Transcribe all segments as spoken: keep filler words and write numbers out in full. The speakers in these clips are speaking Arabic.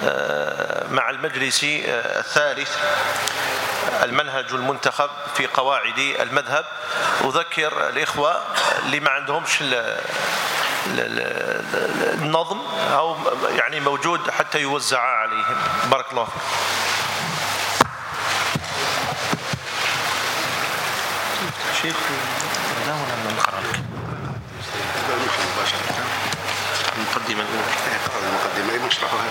مع المجلس الثالث المنهج المنتخب في قواعد المذهب. أذكر الإخوة اللي ما عندهمش النظم أو يعني موجود حتى يوزع عليهم. بارك الله فيكم. شيخ لا ولا من نقرأ المقدمة الأولى. المقدمة نشرحوها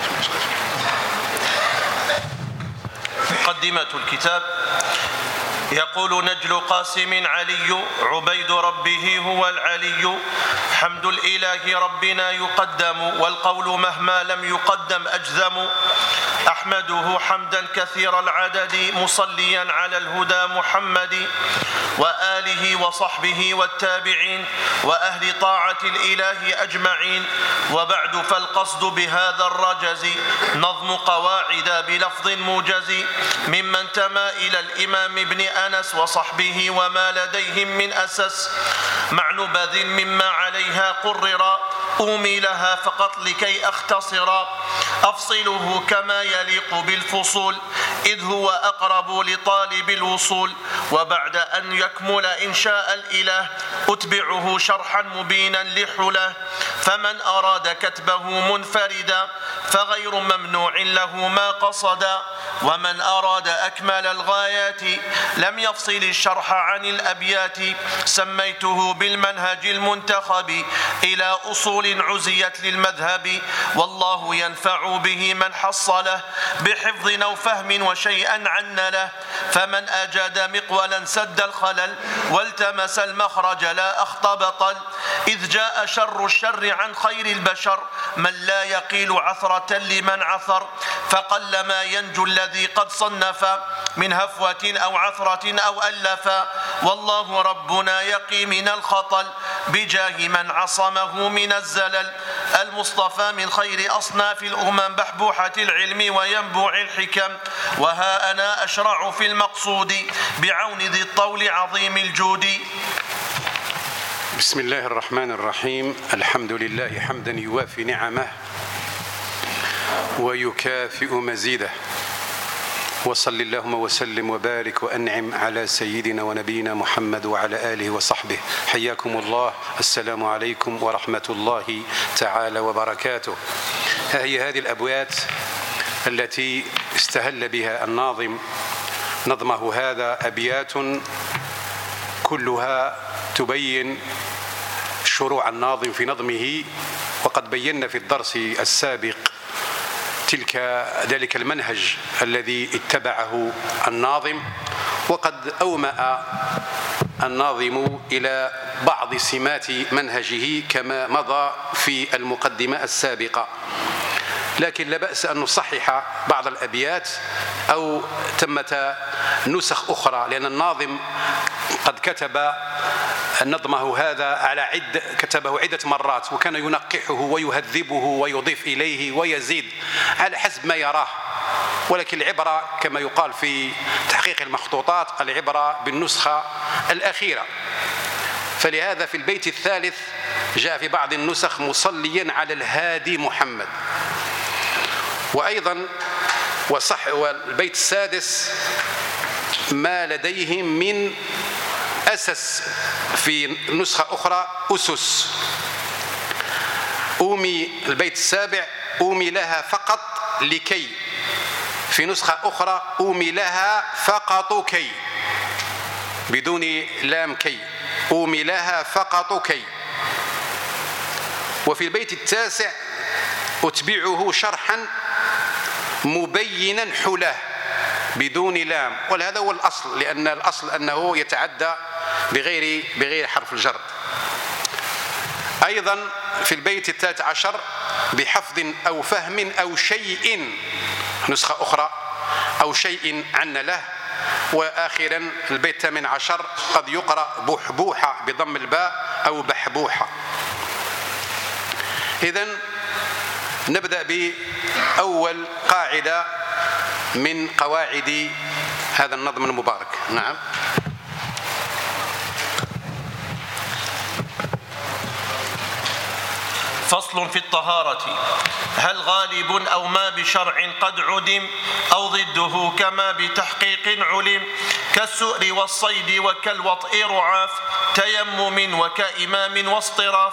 مقدمة الكتاب. يقول نجل قاسم علي عبيد ربه هو العلي حمد الإله ربنا يقدم والقول مهما لم يقدم أجزم أحمده حمدا كثير العدد مصليا على الهدى محمد وآله وصحبه والتابعين وأهل طاعة الإله أجمعين. وبعد فالقصد بهذا الرجز نظم قواعد بلفظ موجز ممن تما إلى الإمام ابن أنس وصحبه وما لديهم من أسس مع نبذ مما عليها قرر أومي لها فقط لكي أختصر أفصله كما يليق بالفصول إذ هو أقرب لطالب الوصول. وبعد أن يكمل إن شاء الإله أتبعه شرحا مبينا لحله فمن أراد كتبه منفردا فغير ممنوع له ما قصدا ومن أراد أكمل الغايات لم يفصل الشرح عن الأبيات سميته بالمنهج المنتخب إلى أصول عزيت للمذهب والله ينفع به من حصله بحفظ أو فهم وشيئا عنله فمن أجاد مقولا سد الخلل والتمس المخرج لا أخطى بطل إذ جاء شر الشر عن خير البشر من لا يقيل عثرة لمن عثر فقل ما ينجو الذي قد صنف من هفوة أو عثرة أو ألفا والله ربنا يقي من الخطل بجاه من عصمه من الزلل المصطفى من خير أصناف الأمم بحبوحة العلم وينبوع الحكم. وها أنا أشرع في المقصود بعون ذي الطول عظيم الجود. بسم الله الرحمن الرحيم. الحمد لله حمدا يوافي نعمه ويكافئ مزيده وصل اللهم وسلم وبارك وأنعم على سيدنا ونبينا محمد وعلى آله وصحبه. حياكم الله. السلام عليكم ورحمة الله تعالى وبركاته. هي هذه الأبيات التي استهل بها الناظم نظمه هذا أبيات كلها تبين شروع الناظم في نظمه وقد بينا في الدرس السابق تلك ذلك المنهج الذي اتبعه الناظم وقد أومأ الناظم إلى بعض سمات منهجه كما مضى في المقدمة السابقة لكن لا بأس أن نصحح بعض الأبيات أو تمت نسخ أخرى لأن الناظم قد كتب نظمه هذا على عد كتبه عدة مرات وكان ينقحه ويهذبه ويضيف إليه ويزيد على حسب ما يراه ولكن العبرة كما يقال في تحقيق المخطوطات العبرة بالنسخة الأخيرة. فلهذا في البيت الثالث جاء في بعض النسخ مصليا على الهادي محمد وأيضا وصح والبيت السادس ما لديهم من أسس في نسخة أخرى أسس أومي البيت السابع أومي لها فقط لكي في نسخة أخرى أومي لها فقط كي بدون لام كي أومي لها فقط كي. وفي البيت التاسع أتبعه شرحا مبينا حله بدون لام وهذا هو الأصل لأن الأصل أنه يتعدى بغير بغير حرف الجر. أيضا في البيت الثالث عشر بحفظ أو فهم أو شيء نسخة أخرى أو شيء عن له. وآخرا البيت الثامن عشر قد يقرأ بحبوحة بضم الباء أو بحبوحة. إذن نبدأ بأول قاعدة من قواعد هذا النظم المبارك. نعم. فصل في الطهارة. هل غالب أو ما بشرع قد عدم أو ضده كما بتحقيق علم كالسؤر والصيد وكالوطء رعاف تيمم وكإمام واصطراف.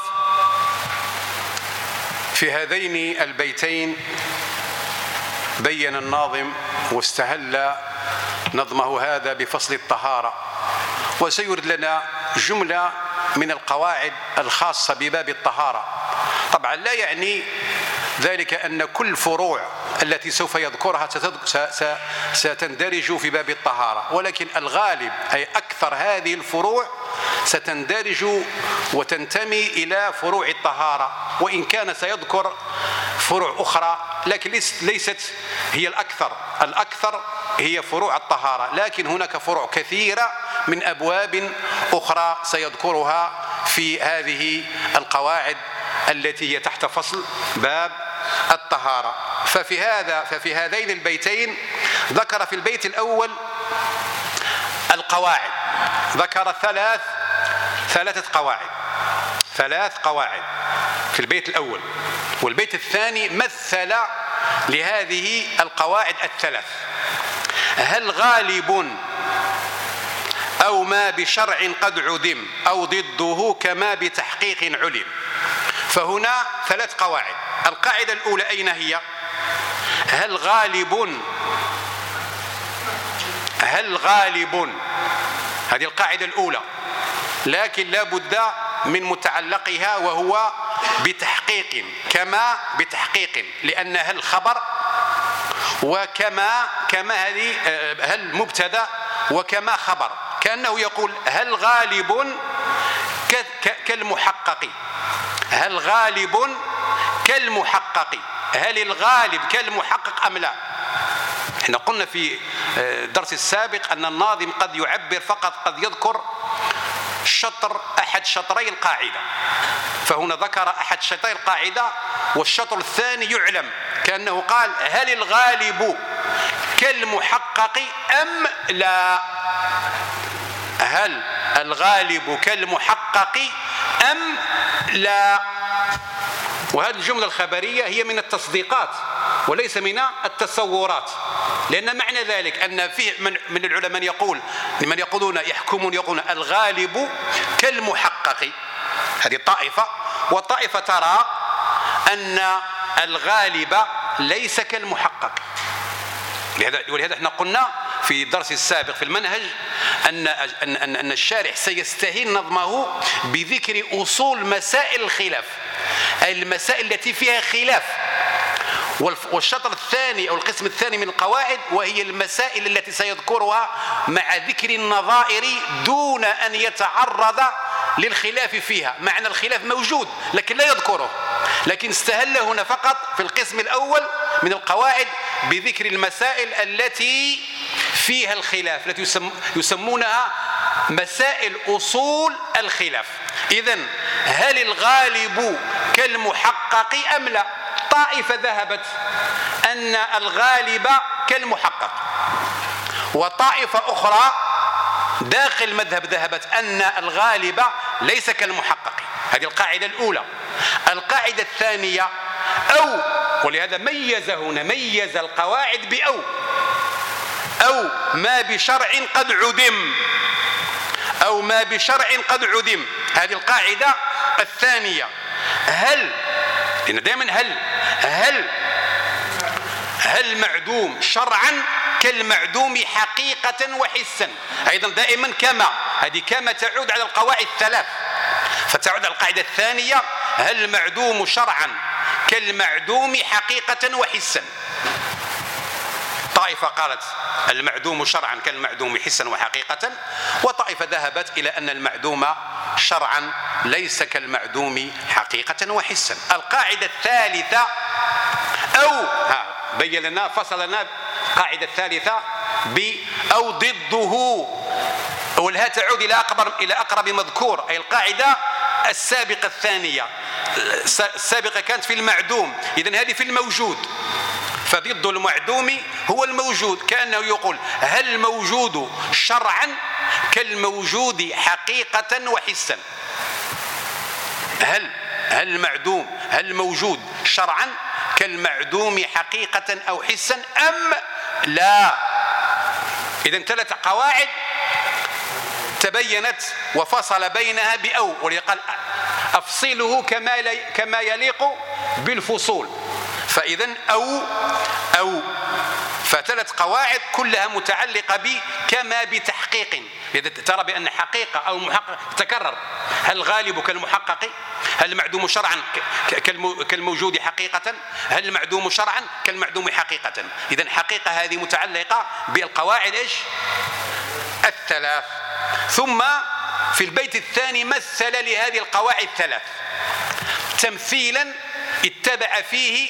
في هذين البيتين بين الناظم واستهل نظمه هذا بفصل الطهارة، وسيورد لنا جملة من القواعد الخاصة بباب الطهارة. طبعا لا يعني ذلك أن كل فروع التي سوف يذكرها ستندرج في باب الطهارة، ولكن الغالب أي أكثر هذه الفروع ستندرج وتنتمي إلى فروع الطهارة، وإن كان سيذكر فروع أخرى لكن ليست هي الأكثر. الأكثر هي فروع الطهارة، لكن هناك فروع كثيرة من أبواب أخرى سيذكرها في هذه القواعد التي هي تحت فصل باب الطهارة. ففي هذا ففي هذين البيتين ذكر في البيت الأول القواعد، ذكر ثلاث ثلاثة قواعد ثلاث قواعد في البيت الأول، والبيت الثاني مثل لهذه القواعد الثلاث. هل غالب أو ما بشرع قد عدم أو ضده كما بتحقيق علم. فهنا ثلاث قواعد. القاعدة الأولى أين هي؟ هل غالب هل غالب هذه القاعدة الأولى، لكن لا بد من متعلقها وهو بتحقيق، كما بتحقيق، لأن هل خبر وكما كما هذه هل مبتدأ وكما خبر، كأنه يقول هل غالب كالمحقق، هل غالب كالمحقق، هل الغالب كالمحقق أم لا؟ احنا قلنا في الدرس السابق أن الناظم قد يعبر فقط، قد يذكر شطر أحد شطري القاعدة، فهنا ذكر أحد شطري القاعدة والشطر الثاني يعلم، كأنه قال هل الغالب كالمحقق أم لا؟ هل الغالب كالمحقق أم لا؟ وهذه الجملة الخبرية هي من التصديقات وليس من التصورات، لأن معنى ذلك أن فيه من, من العلماء يقول لمن يقولون يحكمون يقولون الغالب كالمحقق، هذه الطائفة، والطائفة ترى أن الغالب ليس كالمحقق. ولهذا احنا قلنا في الدرس السابق في المنهج أن أن أن الشارح سيستهين نظمه بذكر أصول مسائل الخلاف، أي المسائل التي فيها خلاف. والشطر الثاني أو القسم الثاني من القواعد وهي المسائل التي سيذكرها مع ذكر النظائر دون أن يتعرض للخلاف فيها، مع أن الخلاف موجود لكن لا يذكره، لكن استهل هنا فقط في القسم الأول من القواعد بذكر المسائل التي فيها الخلاف، التي يسمونها مسائل أصول الخلاف. إذن هل الغالب كالمحقق أم لا؟ طائفة ذهبت أن الغالب كالمحقق، وطائفة أخرى داخل المذهب ذهبت أن الغالب ليس كالمحقق. هذه القاعدة الأولى. القاعدة الثانية أو، ولهذا ميز هنا ميز القواعد بأو، أو ما بشرع قد عدم، أو ما بشرع قد عدم. هذه القاعدة الثانية. هل، لأن دائما هل هل هل معدوم شرعا كالمعدوم حقيقة وحسا، أيضا دائما كما، هذه كما تعود على القواعد الثلاث، فتعود على القاعدة الثانية هل معدوم شرعا كالمعدوم حقيقة وحسا. طائفة قالت المعدوم شرعا كالمعدوم حسا وحقيقة، وطائفة ذهبت إلى أن المعدوم شرعا ليس كالمعدوم حقيقة وحسا. القاعدة الثالثة أو، ها بين لنا فصل لنا القاعدة الثالثة ب أو ضده، والها تعود إلى أقرب إلى أقرب مذكور، أي القاعدة السابقة الثانية. السابقة كانت في المعدوم، إذن هذه في الموجود، فضد المعدوم هو الموجود، كأنه يقول هل الموجود شرعا كالموجود حقيقة وحسا. هل هل المعدوم هل موجود شرعا كالمعدوم حقيقة أو حسا أم لا؟ إذن ثلاث قواعد تبينت وفصل بينها بأو، ولقال أفصله كما كما يليق بالفصول. فإذن أو أو فثلاث قواعد كلها متعلقة ب كما بتحقيق. إذا ترى بأن حقيقة أو محقق تتكرر، هل الغالب كالمحقق؟ هل المعدوم شرعا كالموجود حقيقة؟ هل المعدوم شرعا كالمعدوم حقيقة؟ إذن حقيقة هذه متعلقة بالقواعد إيش؟ الثلاث. ثم في البيت الثاني مثل لهذه القواعد الثلاث تمثيلا اتبع فيه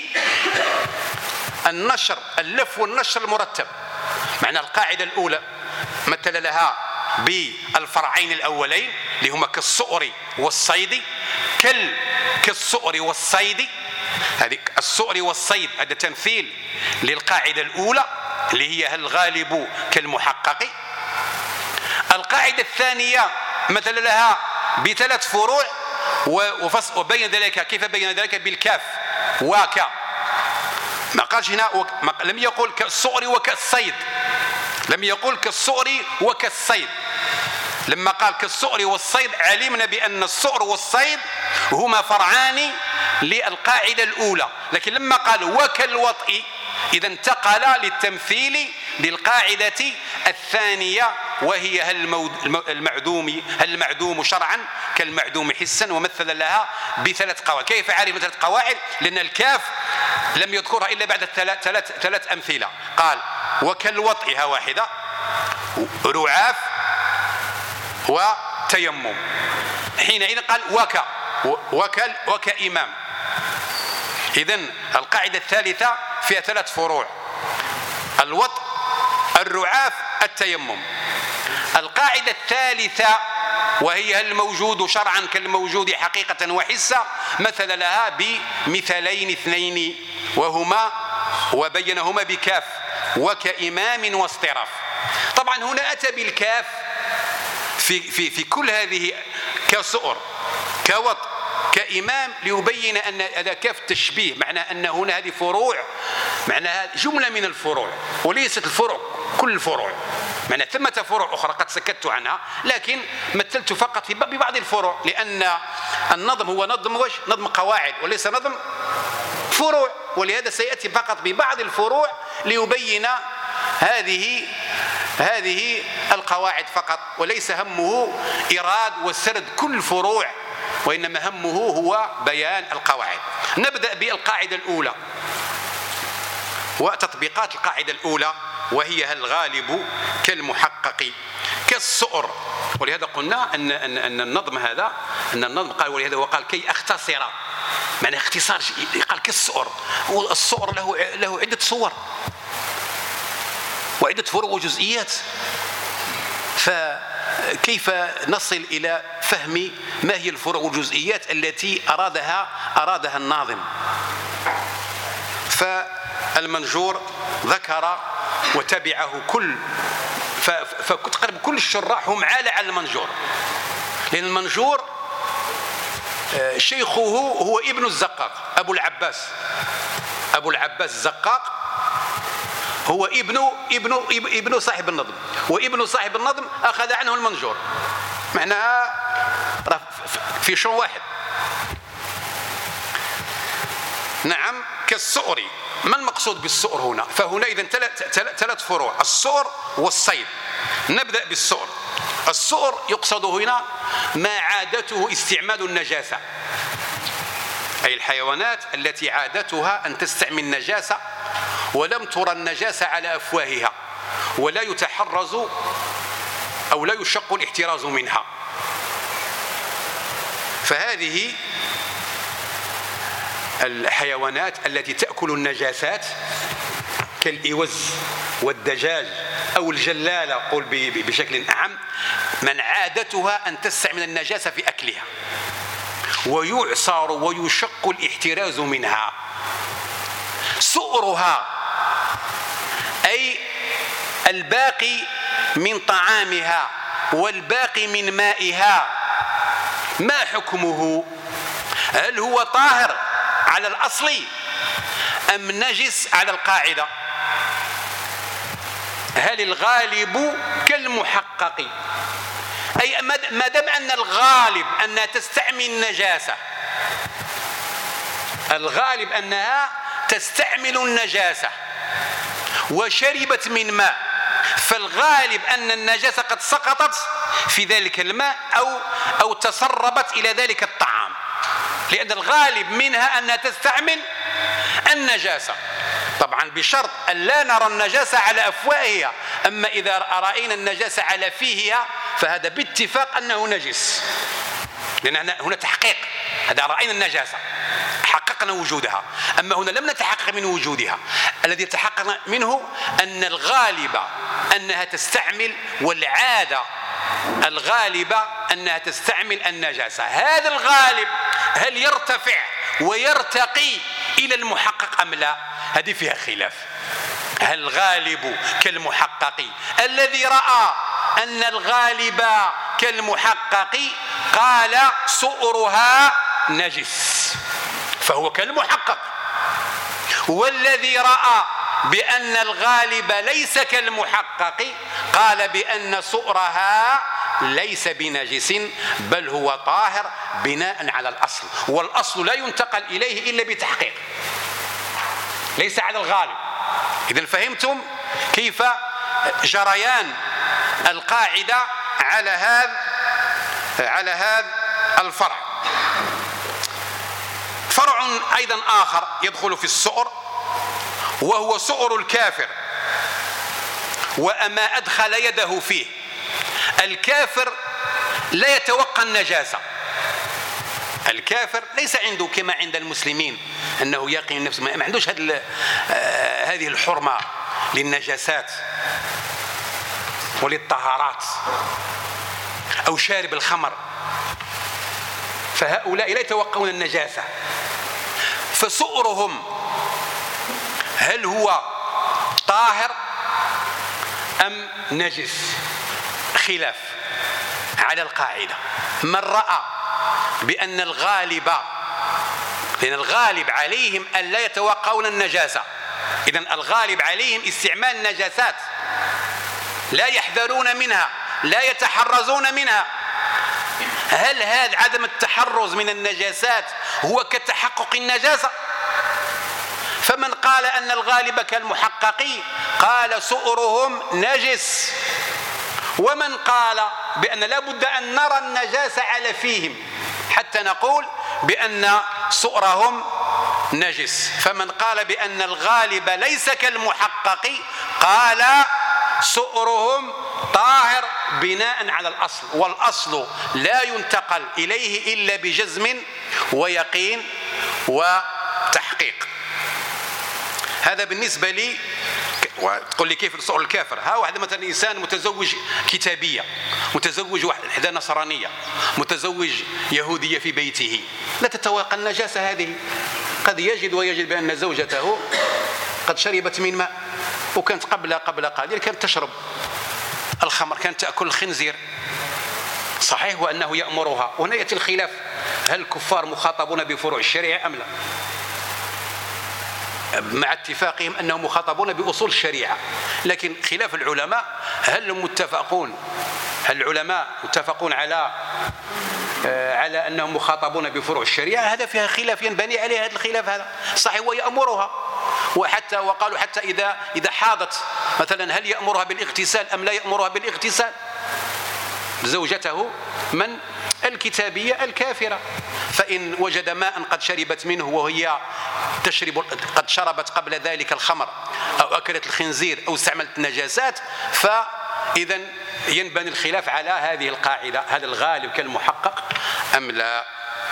النشر اللف والنشر المرتب. معنى القاعدة الأولى مثل لها بالفرعين الأولين اللي هما كالصؤر والصيد، كال كالصؤر والصيد. هذه الصؤر والصيد هذا تمثيل للقاعدة الأولى اللي هي هل الغالب كالمحقق. القاعدة الثانية مثل لها بثلاث فروع وبين ذلك. كيف بين ذلك؟ بالكاف وك. ما قالش هنا وك... ما... لم يقل كالصؤر وكالصيد، لم يقل كالصؤر وكالصيد. لما قال كالصؤر والصيد علمنا بأن الصؤر والصيد هما فرعان للقاعدة الأولى، لكن لما قال وكالوطء إذا انتقل للتمثيل للقاعدة الثانية وهي هل المعدوم هل المعدوم شرعا كالمعدوم حسا، ومثل لها بثلاث قواعد. كيف عرف ثلاث قواعد؟ لأن الكاف لم يذكرها إلا بعد الثلاث ثلاث ثلاث أمثلة. قال وكالوطئها واحدة، رعاف، وتيمم. حينئذ قال وك وكال وكإمام. إذن القاعدة الثالثة فيها ثلاث فروع: الوطء، الرعاف، التيمم. القاعدة الثالثة وهي هل الموجود شرعا كالموجود حقيقة وحسا، مثل لها بمثلين اثنين وهما وبينهما بكاف وكإمام واصطراف. طبعا هنا أتى بالكاف في, في, في كل هذه كصؤر كوطء كإمام ليبين أن هذا كاف تشبيه، معنى أن هنا هذه فروع، معناها جملة من الفروع وليست الفروع كل الفروع. معنى ثمة فروع أخرى قد سكت عنها، لكن مثلت فقط في ببعض الفروع، لأن النظم هو نظم وش؟ نظم قواعد وليس نظم فروع، ولهذا سيأتي فقط ببعض الفروع ليبين هذه هذه القواعد فقط، وليس همه إيراد وسرد كل الفروع، وإنما همه هو بيان القواعد. نبدأ بالقاعدة الأولى وتطبيقات القاعدة الأولى، وهي هل الغالب كالمحقق كالصؤر. ولهذا قلنا أن أن أن النظم هذا أن النظم قال، ولهذا وقال كي أختصر، معنى اختصار، قال كالصؤر. والصؤر له له عدة صور وعدة فروع وجزئيات، فكيف نصل إلى فهم ما هي الفروع والجزئيات التي أرادها أرادها الناظم؟ فالمنجور ذكر وتبعه كل فتقريبا كل الشراح هم عالة على المنجور، لأن المنجور شيخه هو ابن الزقاق أبو العباس أبو العباس الزقاق، هو ابن ابن ابن صاحب النظم، وابن صاحب النظم أخذ عنه المنجور، معناها في شو واحد. نعم كالصؤر. ما المقصود بالصؤر هنا؟ فهنا إذن ثلاث فروع: الصؤر والصيد. نبدأ بالصؤر. الصؤر يقصد هنا ما عادته استعمال النجاسة، أي الحيوانات التي عادتها أن تستعمل النجاسة ولم ترى النجاسة على أفواهها ولا يتحرز أو لا يشق الاحتراز منها. فهذه الحيوانات التي تأكل النجاسات كالإوز والدجاج أو الجلالة، قول بشكل أعم، من عادتها أن تستعمل النجاسة في أكلها ويعصر ويشق الاحتراز منها. سؤرها أي الباقي من طعامها والباقي من مائها، ما حكمه؟ هل هو طاهر على الأصل أم نجس على القاعدة؟ هل الغالب كالمحقق؟ أي ما دام أن الغالب أنها تستعمل النجاسة، الغالب أنها تستعمل النجاسة وشربت من ماء، فالغالب أن النجاسة قد سقطت في ذلك الماء أو أو تسربت إلى ذلك الطعام، لأن الغالب منها أنها تستعمل النجاسة، طبعا بشرط أن لا نرى النجاسة على أفواهها. أما إذا رأينا النجاسة على فيهها فهذا باتفاق أنه نجس، لأن هنا تحقيق، هذا رأينا النجاسة حققنا وجودها. أما هنا لم نتحقق من وجودها، الذي تحقق منه أن الغالب أنها تستعمل، والعادة الغالبة أنها تستعمل النجاسة. هذا الغالب هل يرتفع ويرتقي إلى المحقق أم لا؟ هذه فيها خلاف. هل الغالب كالمحقق؟ الذي رأى أن الغالب كالمحقق قال سؤرها نجس فهو كالمحقق، والذي رأى بأن الغالب ليس كالمحقق قال بأن سؤرها ليس بنجس بل هو طاهر بناء على الأصل، والأصل لا ينتقل إليه إلا بتحقيق، ليس على الغالب. إذن فهمتم كيف جريان القاعدة على هذا على هذا الفرع. فرع أيضا آخر يدخل في السؤر، وهو سؤر الكافر وأما أدخل يده فيه. الكافر لا يتوقع النجاسة، الكافر ليس عنده كما عند المسلمين أنه يقين نفسه، ما عندوش هذه الحرمة للنجاسات وللطهارات، أو شارب الخمر، فهؤلاء لا يتوقعون النجاسة، فسؤرهم هل هو طاهر أم نجس؟ خلاف على القاعدة. من رأى بأن الغالب، لأن الغالب عليهم أن لا يتوقعون النجاسة، إذن الغالب عليهم استعمال النجاسات، لا يحذرون منها، لا يتحرزون منها. هل هذا عدم التحرز من النجاسات هو كتحقق النجاسة؟ فمن قال أن الغالب كالمحقق قال سؤرهم نجس، ومن قال بأن لا بد أن نرى النجاسة على فيهم حتى نقول بأن سؤرهم نجس، فمن قال بأن الغالب ليس كالمحقق قال سؤرهم طاهر بناء على الأصل، والأصل لا ينتقل إليه إلا بجزم ويقين وتحقيق. هذا بالنسبة لي. وتقول لي كيف سؤر الكافر؟ ها واحد مثلا إنسان متزوج كتابية، متزوج واحدة نصرانية، متزوج يهودية في بيته، لا تتوقع النجاسة هذه. قد يجد ويجد بأن زوجته قد شربت من ماء، وكانت قبل قبل قليل كانت تشرب الخمر، كانت تأكل الخنزير، صحيح وأنه يأمرها. وهنا يأتي الخلاف، هل الكفار مخاطبون بفروع الشريعة أم لا؟ مع اتفاقهم أنهم مخاطبون بأصول الشريعة، لكن خلاف العلماء هل هم متفقون، هل العلماء متفقون على على أنهم مخاطبون بفروع الشريعة؟ هذا فيها خلاف ينبني عليه هذا الخلاف. هذا صحيح ويأمرها، وحتى وقالوا حتى إذا إذا حاضت مثلا هل يأمرها بالاغتسال أم لا يأمرها بالاغتسال زوجته من الكتابية الكافرة، فإن وجد ماء قد شربت منه وهي تشرب قد شربت قبل ذلك الخمر أو أكلت الخنزير أو استعملت النجاسات، فإذا ينبني الخلاف على هذه القاعدة، هل الغالب كالمحقق أم لا؟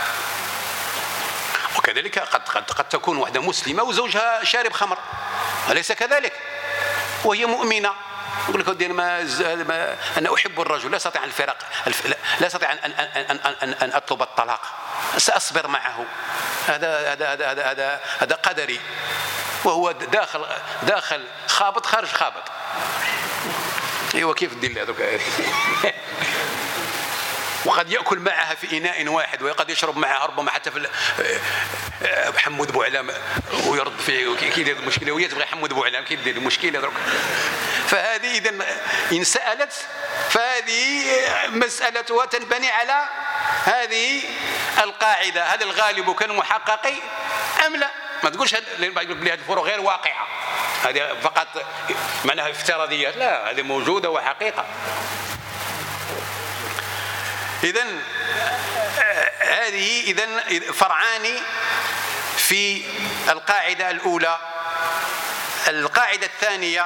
وكذلك قد قد قد تكون واحدة مسلمة وزوجها شارب خمر، أليس كذلك؟ وهي مؤمنة، يقول لك ما أنا أحب الرجل، لا أستطيع الفراق، لا أستطيع أن أن أن أن أن أطلب الطلاق، سأصبر معه، هذا هذا هذا هذا هذا, هذا قدري، وهو داخل داخل خابط خارج خابط. أيوة كيف تدير هذوك؟ وقد يأكل معها في إناء واحد، وقد يشرب معها ربما حتى في محمود بوعلام ويرد فيه كيدير المشكلة، وهي تبغي محمود بوعلام كيدير المشكلة درك. فهذه إذا إن سألت فهذه مسألتها تنبني على هذه القاعدة: هل الغالب كان محقق أم لا؟ ما تقولش هذه الفروق غير واقعة، هذه فقط معناها افتراضيات، لا، هذه موجودة وحقيقة. إذن هذه إذن فرعان في القاعدة الأولى. القاعدة الثانية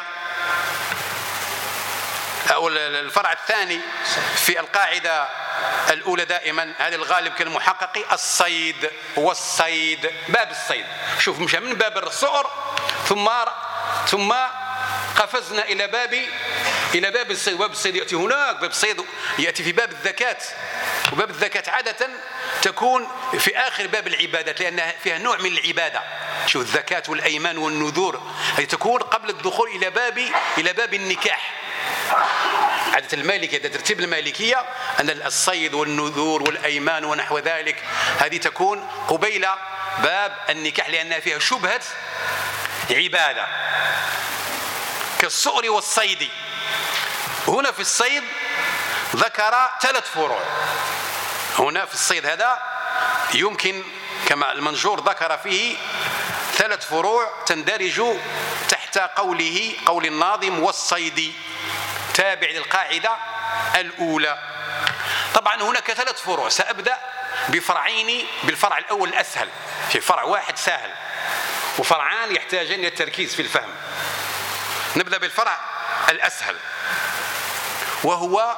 أو الفرع الثاني في القاعدة الأولى دائما: هذا الغالب كالمحقق الصيد. والصيد باب الصيد، شوف مشى من باب الصقر ثم ثم قفزنا إلى باب إلى باب الصيد. باب الصيد يأتي هناك، باب الصيد يأتي في باب الزكاة، وباب الزكاة عادة تكون في آخر باب العبادات لأنها فيها نوع من العبادة. شوف الزكاة والأيمان والنذور هي تكون قبل الدخول إلى باب إلى باب النكاح. عادة المالكية ترتيب المالكية أن الصيد والنذور والأيمان ونحو ذلك هذه تكون قبيل باب النكاح لأنها فيها شبهة عبادة كالصقر والصيد. هنا في الصيد ذكر ثلاث فروع. هنا في الصيد هذا يمكن كما المنجور ذكر فيه ثلاث فروع تندرج تحت قوله قول الناظم: والصيد، تابع للقاعدة الأولى. طبعا هناك ثلاث فروع، سأبدأ بفرعين، بالفرع الأول الأسهل، في فرع واحد سهل وفرعان يحتاجان إلى التركيز في الفهم. نبدأ بالفرع الأسهل وهو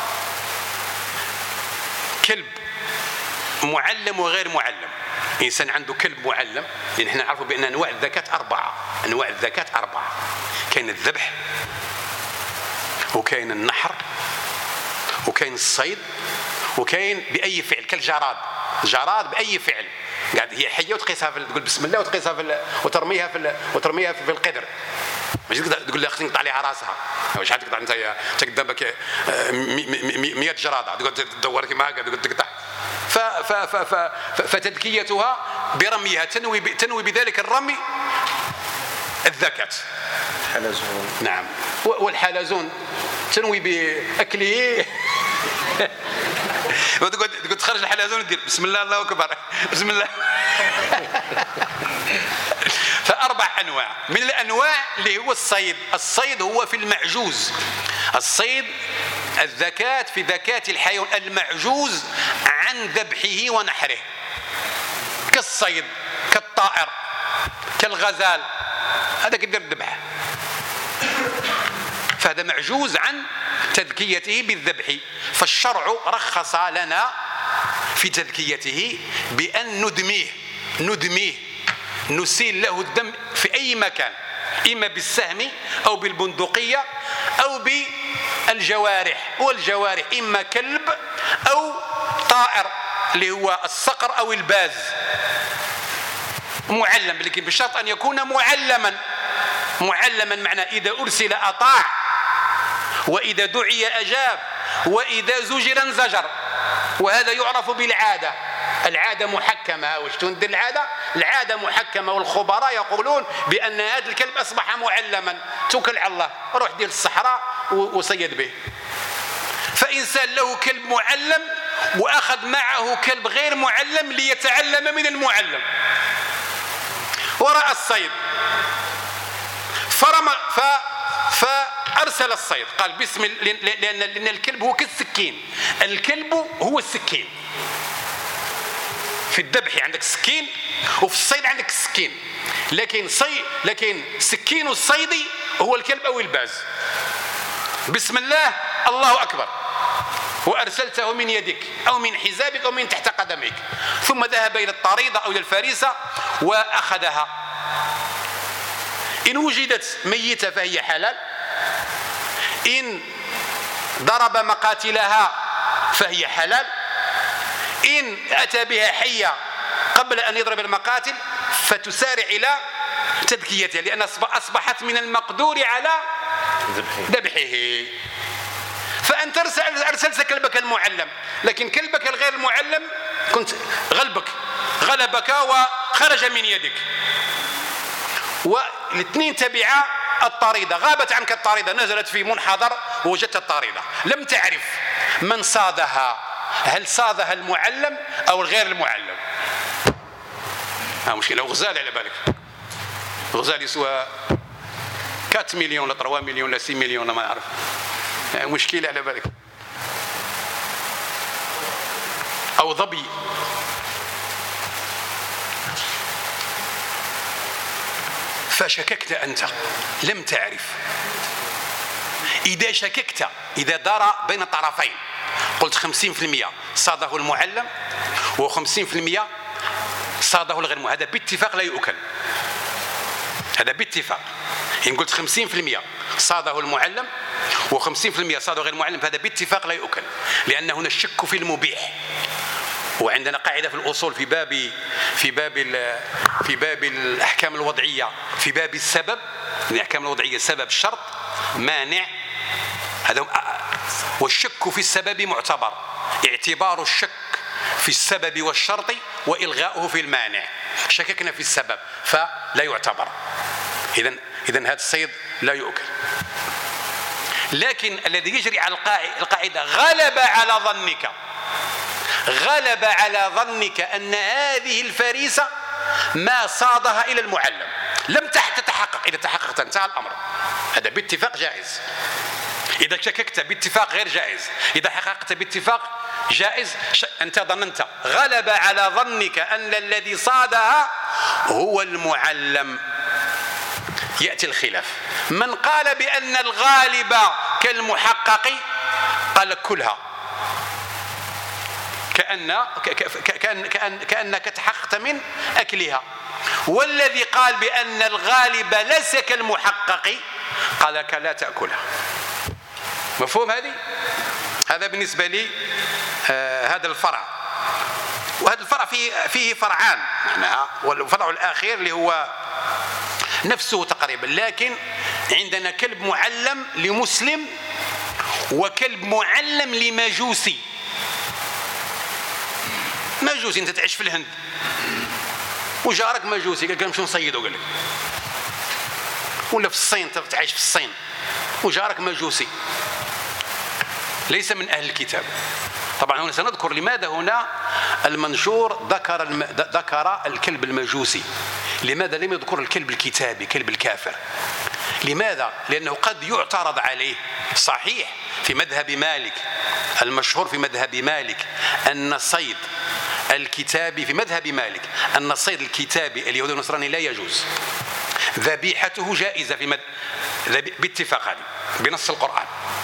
كلب معلم وغير معلم. إنسان عنده كلب معلم، لأن احنا نعرف بأن أنواع الزكاة أربعة. أنواع الزكاة أربعة: كاين الذبح، وكاين النحر، وكاين الصيد، وكاين بأي فعل كالجراد. جراد بأي فعل، قاعد هي حية وتقيسها في تقول بسم الله وتقيسها في وترميها في وترميها في القدر، ماشي تقول لها خصني نقطع عليها راسها. واش عاد تقطع انت قدامك مئة جراده تقعد تدور كيما هكا تقطع. فتذكيتها برميها تنوي تنوي بذلك الرمي الزكاة. الحلزون، نعم، والحلزون تنوي باكله وتقعد تقعد تخرج الحلزون ودير بسم الله الله اكبر بسم الله. فأربع أنواع من الأنواع اللي هو الصيد. الصيد هو في المعجوز. الصيد الزكاة في زكاة الحيوان المعجوز عن ذبحه ونحره، كالصيد كالطائر كالغزال، هذا كدير الذبح، فهذا معجوز عن تذكيته بالذبح. فالشرع رخص لنا في تذكيته بأن ندميه ندميه نسيل له الدم في أي مكان، إما بالسهم أو بالبندقية أو بالجوارح. والجوارح إما كلب أو طائر اللي هو الصقر أو الباز معلم، لكن بشرط أن يكون معلما. معلما معناه إذا أرسل أطاع، وإذا دعي أجاب، وإذا زجر انزجر. وهذا يعرف بالعادة. العادة محكمة. واش تندر العادة؟ العادة محكمة، والخبراء يقولون بأن هذا الكلب أصبح معلما، توكل على الله، روح ديال الصحراء وصيد به. فإنسان له كلب معلم وأخذ معه كلب غير معلم ليتعلم من المعلم، ورأى الصيد فرمى ف فأرسل الصيد، قال بسم الله، لأن لأن الكلب هو كالسكين. الكلب هو السكين. في الذبح عندك السكين، وفي الصيد عندك السكين، لكن صي لكن سكين الصيد هو الكلب أو الباز. بسم الله الله أكبر، وأرسلته من يدك أو من حزابك أو من تحت قدمك، ثم ذهب إلى الطريدة أو إلى الفريسة وأخذها. إن وجدت ميتة فهي حلال، إن ضرب مقاتلها فهي حلال، إن أتى بها حية قبل أن يضرب المقاتل فتسارع إلى تذكيتها، لأن أصبحت من المقدور على ذبحه. فأنت أرسلت كلبك المعلم، لكن كلبك الغير المعلم كنت غلبك غلبك وخرج من يدك. والاثنين تبعا الطريدة، غابت عنك الطريدة، نزلت في منحدر ووجدت الطريدة، لم تعرف من صادها، هل صادها المعلم أو الغير المعلم؟ ها مشكلة. وغزال على بالك، غزال يسوى أربعة مليون لا ثلاثة مليون لا ستة مليون ما نعرف، مشكلة على بالك. أو ظبي. فشككت أنت، لم تعرف. إذا شككت، إذا دار بين الطرفين، قلت خمسين في المئة صاده المعلم وخمسين في المئة صاده الغير المعلم، هذا باتفاق لا يؤكل. هذا باتفاق. إن قلت خمسين في المئة صاده المعلم وخمسين في المئة صاده غير المعلم، هذا باتفاق لا يؤكل، لأن هنا الشك في المبيح. وعندنا قاعدة في الأصول في باب في باب في باب الأحكام الوضعية، في باب السبب، الأحكام الوضعية سبب شرط مانع، هذا. والشك في السبب معتبر، اعتبار الشك في السبب والشرط وإلغاؤه في المانع. شككنا في السبب فلا يعتبر، إذن إذن هذا الصيد لا يؤكل. لكن الذي يجري على القاعدة غلب على ظنك، غلب على ظنك أن هذه الفريسة ما صادها إلى المعلم، لم تتحقق. إذا تحققت انتهى الأمر، هذا باتفاق جائز. إذا شككت باتفاق غير جائز، إذا حققت باتفاق جائز. أنت ظننت، غلب على ظنك أن الذي صادها هو المعلم. يأتي الخلاف، من قال بأن الغالب كالمحقق قال كلها، كأن كأن كأن كأنك تحققت من أكلها. والذي قال بأن الغالب ليس كالمحقق قال لك لا تأكلها. مفهوم هذه؟ هذا بالنسبة لي آه هذا الفرع. وهذا الفرع فيه فيه فرعان معناها، والفرع الأخير اللي هو نفسه تقريبا، لكن عندنا كلب معلم لمسلم وكلب معلم لمجوسي. مجوسي، انت تعيش في الهند وجارك مجوسي، قال لك نمشي نصيدوا، قال لك. ولا في الصين، انت تعيش في الصين وجارك مجوسي ليس من أهل الكتاب. طبعا هنا سنذكر لماذا هنا المنشور ذكر الم... ذكر الكلب المجوسي، لماذا لم يذكر الكلب الكتابي، كلب الكافر؟ لماذا؟ لأنه قد يعترض عليه. صحيح في مذهب مالك، المشهور في مذهب مالك أن الصيد الكتابي، في مذهب مالك أن الصيد الكتابي اليهودي والنصراني لا يجوز، ذبيحته جائزة في مد... باتفاق هذه بنص القرآن،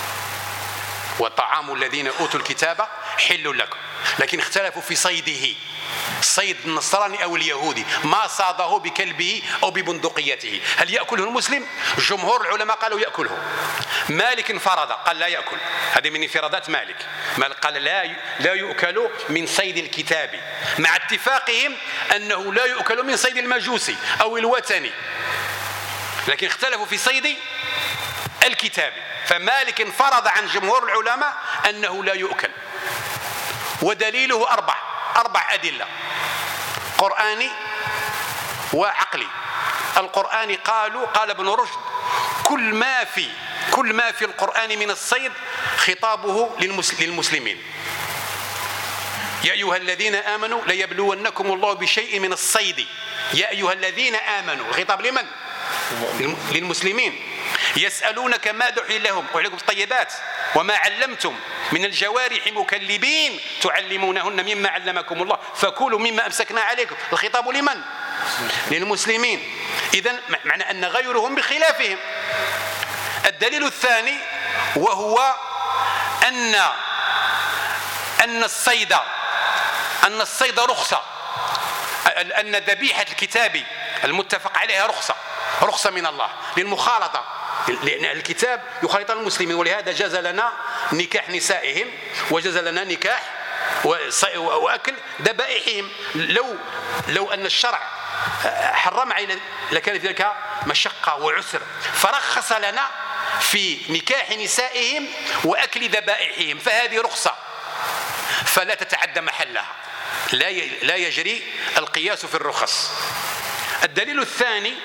وطعام الذين أوتوا الكتاب حل لكم. لكن اختلفوا في صيده، صيد النصراني أو اليهودي، ما صاده بكلبه أو ببندقيته، هل يأكله المسلم؟ جمهور العلماء قالوا يأكله. مالك انفرد قال لا يأكل، هذه من انفرادات مالك. مالك قال لا لا يؤكل من صيد الكتاب، مع اتفاقهم أنه لا يؤكل من صيد المجوسي أو الوثني، لكن اختلفوا في صيد الكتاب. فمالك انفرد عن جمهور العلماء أنه لا يؤكل، ودليله أربع أربع أدلة، قرآني وعقلي. القرآني قالوا قال ابن رشد كل ما في كل ما في القرآن من الصيد خطابه للمسلمين. يا أيها الذين آمنوا ليبلونكم الله بشيء من الصيد. يا أيها الذين آمنوا، الخطاب لمن؟ للمسلمين. يسألونك ماذا أحل لهم، أحل لكم الطيبات وما علمتم من الجوارح مكلبين تعلمونهن مما علمكم الله فكلوا مما أمسكنا عليكم. الخطاب لمن؟ للمسلمين. إذن معنى أن غيرهم بخلافهم. الدليل الثاني وهو أن أن الصيد أن الصيد رخصة، أن ذبيحة الكتاب المتفق عليها رخصة رخصة من الله للمخالطة، لأن الكتاب يخالط المسلمين، ولهذا جاز لنا نكاح نسائهم وجاز لنا نكاح وأكل ذبائحهم. لو لو أن الشرع حرم علينا لكان في ذلك مشقة وعسر، فرخص لنا في نكاح نسائهم وأكل ذبائحهم، فهذه رخصة فلا تتعدى محلها، لا لا يجري القياس في الرخص. الدليل الثاني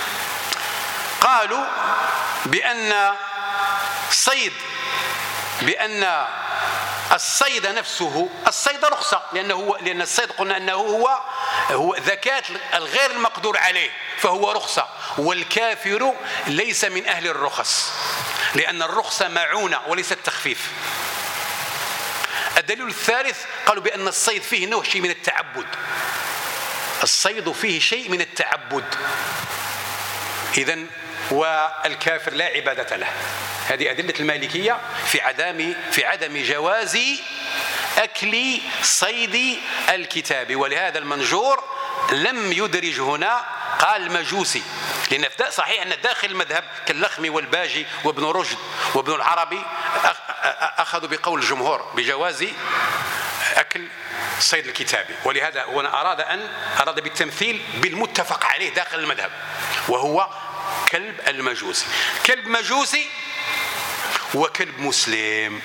قالوا بأن صيد بأن الصيد نفسه الصيد رخصة، لأنه لأن الصيد قلنا أنه هو هو ذكاة الغير المقدور عليه فهو رخصة، والكافر ليس من أهل الرخص لأن الرخصة معونة وليست تخفيف. الدليل الثالث قالوا بأن الصيد فيه نوع شيء من التعبد، الصيد فيه شيء من التعبد، إذن والكافر لا عبادة له. هذه أدلة المالكية في عدم في عدم جواز أكل صيد الكتاب، ولهذا المنجور لم يدرج هنا قال مجوسي، لأن صحيح أن داخل المذهب كاللخمي والباجي وابن رشد وابن العربي أخذوا بقول الجمهور بجواز أكل صيد الكتاب، ولهذا هنا أراد أن أراد بالتمثيل بالمتفق عليه داخل المذهب وهو كلب المجوسي. كلب مجوسي وكلب مسلم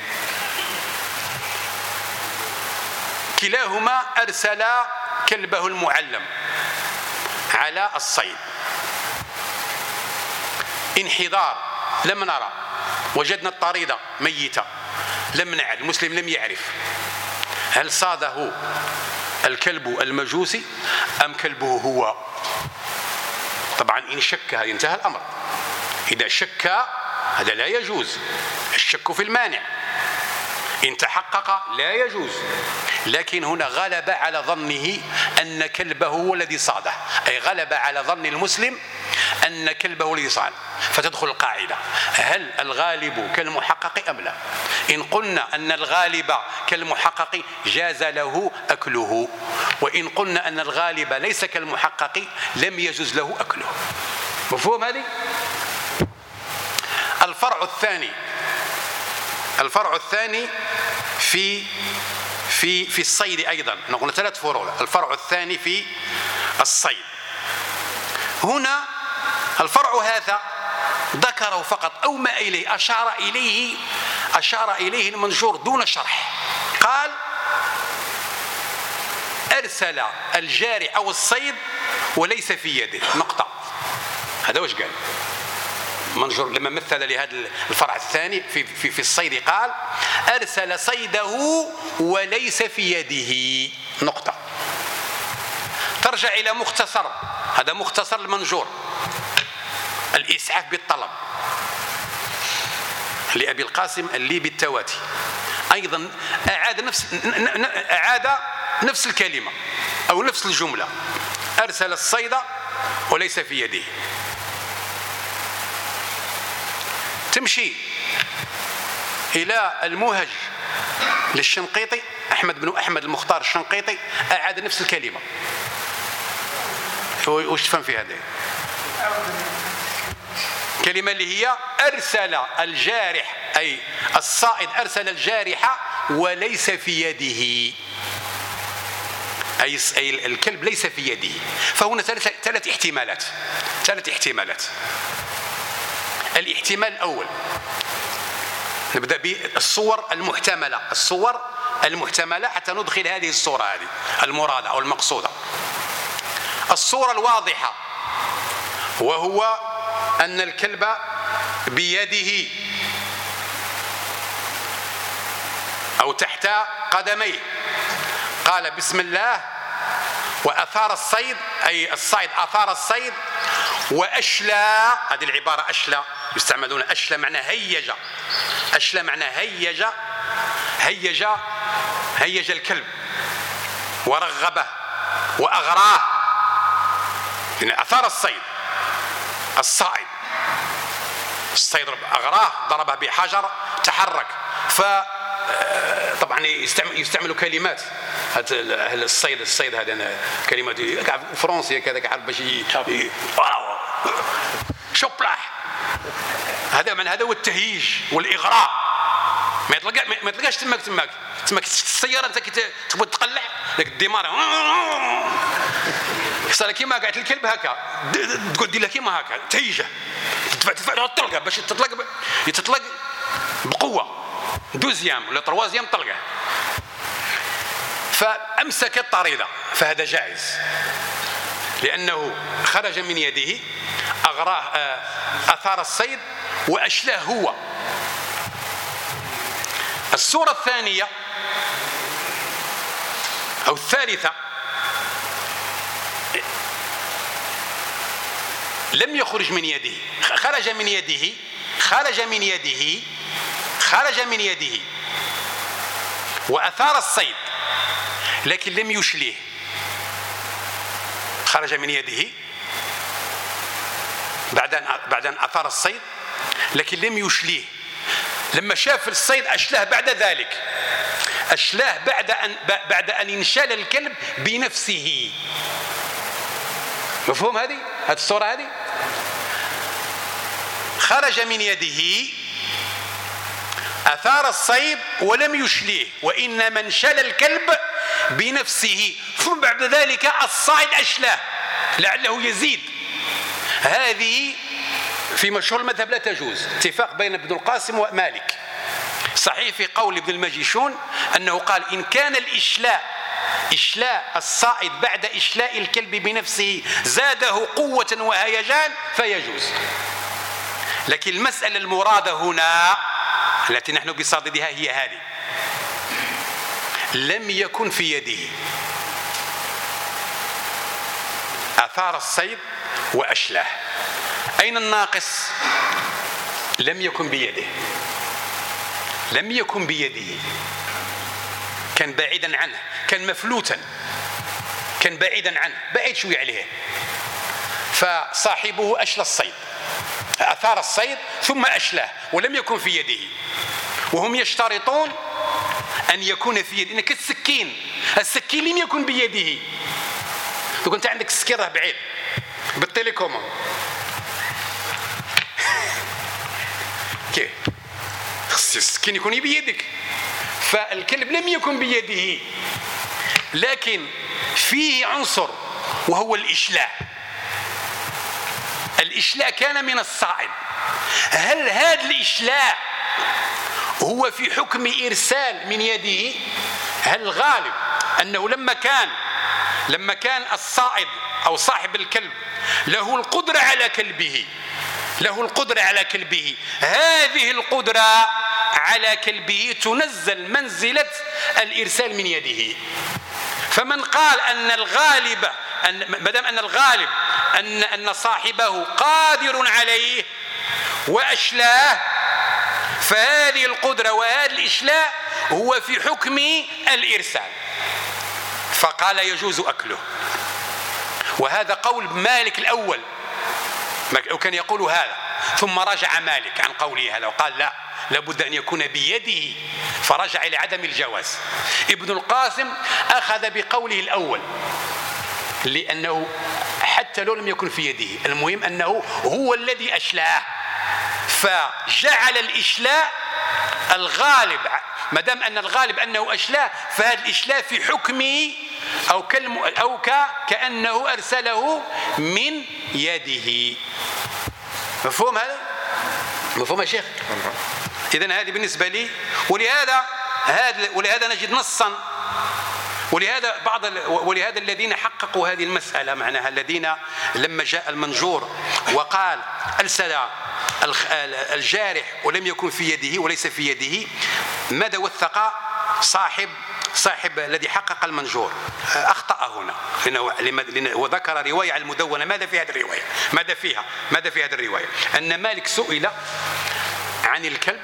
كلاهما أرسل كلبه المعلم على الصيد. انحدار لم نرى، وجدنا الطريدة ميتة لم نعد، المسلم لم يعرف هل صاده الكلب المجوسي أم كلبه هو. طبعا إن شك انتهى الأمر، إذا شك هذا لا يجوز، الشك في المانع، إن تحقق لا يجوز، لكن هنا غلب على ظنه أن كلبه هو الذي صاده، أي غلب على ظن المسلم أن كلبه الذي صاده، فتدخل القاعدة هل الغالب كالمحقق أم لا؟ إن قلنا أن الغالب كالمحقق جاز له أكله، وإن قلنا أن الغالب ليس كالمحقق لم يجوز له أكله. مفهوم هذه؟ الفرع الثاني الفرع الثاني في في في الصيد أيضا، نقول ثلاث فروع. الفرع الثاني في الصيد، هنا الفرع هذا ذكره فقط أو ما إليه، أشار إليه أشار إليه المنشور دون شرح، قال أرسل الجارح أو الصيد وليس في يده، نقطة. هذا وش قال منشور لما مثل لهذا الفرع الثاني في في في الصيد، قال أرسل صيده وليس في يده، نقطة. ترجع إلى مختصر، هذا مختصر المنجور الإسعاف بالطلب لأبي القاسم اللي بالتواتي، أيضا أعاد نفس أعاد نفس الكلمة أو نفس الجملة، أرسل الصيد وليس في يده. تمشي إلى الموهج للشنقيطي، أحمد بن أحمد المختار الشنقيطي، أعاد نفس الكلمة. وش تفهم في هذه كلمة اللي هي أرسل الجارح، أي الصائد أرسل الجارح وليس في يده، أي الكلب ليس في يده. فهنا ثلاث ثلاث احتمالات ثلاث احتمالات الاحتمال الأول، نبدأ بالصور المحتملة الصور المحتملة حتى ندخل هذه الصورة هذه المرادة أو المقصودة. الصورة الواضحة وهو أن الكلب بيده أو تحت قدميه، قال بسم الله وأثار الصيد، أي الصيد أثار الصيد وأشلى، هذه العبارة أشلى يستعملون، أشلى معنى هيج، أشلى معنى هيج هيج هيج الكلب ورغبه وأغراه، يعني أثار الصيد الصائد، الصيد أغراه ضربه بحجر تحرك. ف طبعا يستعملوا كلمات هذا الصيد الصيد هذا كلمات فرنسية كذا كعرف باش شبلاح، هذا من هذا هو التهييج والإغراء. ما يطلق ما تلقاش تماك تماك تماك السيارة أنت كي تبغى تقلع لك الدمار صار كيما قاعد الكلب هكا، تقول دير له كيما هكا تهيجه تدفع تدفع تطلقها باش تطلق يتطلق بقوة دوزيام ولا تروازيام طلقة، فأمسك الطريدة، فهذا جائز لأنه خرج من يده، أغراه أثار الصيد وأشلاه هو. الصورة الثانية أو الثالثة، لم يخرج من يده، خرج من يده خرج من يده خرج من يده وأثار الصيد لكن لم يشليه. خرج من يده بعد أن بعد أن أثار الصيد لكن لم يشليه. لما شاف الصيد أشلاه بعد ذلك، أشلاه بعد أن بعد أن انشال الكلب بنفسه. مفهوم هذه هذه الصورة هذه؟ خرج من يده أثار الصيد ولم يشليه، وإنما انشل الكلب بنفسه، ثم بعد ذلك الصائد أشلاه لعله يزيد. هذه في مشهور المذهب لا تجوز، اتفاق بين ابن القاسم ومالك. صحيح في قول ابن المجيشون أنه قال إن كان الإشلاء إشلاء الصائد بعد إشلاء الكلب بنفسه زاده قوة وهيجان فيجوز. لكن المسألة المرادة هنا التي نحن بصددها هي هذه: لم يكن في يده، أثار الصيد وأشلاه. أين الناقص؟ لم يكن بيده، لم يكن بيده، كان بعيدا عنه، كان مفلوتا، كان بعيدا عنه، بعيد شوي عليه. فصاحبه أشلى الصيد، أثار الصيد ثم أشلاه ولم يكن في يده. وهم يشترطون أن يكون في يده، إنك السكين السكين لم يكن بيده. لو كنت عندك السكين راه بعيد بالتليكوم كيف خص السكين يكون بيدك، فالكلب لم يكن بيده، لكن فيه عنصر وهو الإشلاء. الإشلاء كان من الصائد. هل هذا الإشلاء هو في حكم إرسال من يده؟ هل الغالب أنه لما كان لما كان الصائد أو صاحب الكلب له القدرة على كلبه له القدرة على كلبه هذه القدرة على كلبه تنزل منزلة الإرسال من يده. فمن قال أن الغالب أن ما دام أن الغالب أن أن صاحبه قادر عليه وأشلاه، فهذه القدرة وهذا الإشلاء هو في حكم الإرسال، فقال يجوز أكله. وهذا قول مالك الأول، وكان يقول هذا ثم رجع مالك عن قوله هذا وقال لا، لابد أن يكون بيده، فرجع إلى عدم الجواز. ابن القاسم أخذ بقوله الأول لأنه حتى لو لم يكن في يده المهم أنه هو الذي أشلاه، فجعل الإشلاء الغالب، ما دام أن الغالب أنه أشلاه فهذا الإشلاء في حكمه أو كالم أو كأنه أرسله من يده. مفهوم هذا؟ مفهوم يا شيخ؟ إذن هذه بالنسبة لي. ولهذا هذا ولهذا نجد نصا، ولهذا بعض ولهذا الذين حققوا هذه المسألة معناها الذين لما جاء المنجور وقال أرسل الجارح ولم يكن في يده وليس في يده، ماذا وثق صاحب صاحب الذي حقق المنجور؟ أخطأ هنا لأنه وذكر رواية المدونة. ماذا في هذه الرواية؟ ماذا فيها؟ ماذا في هذه الرواية؟ أن مالك سئل عن الكلب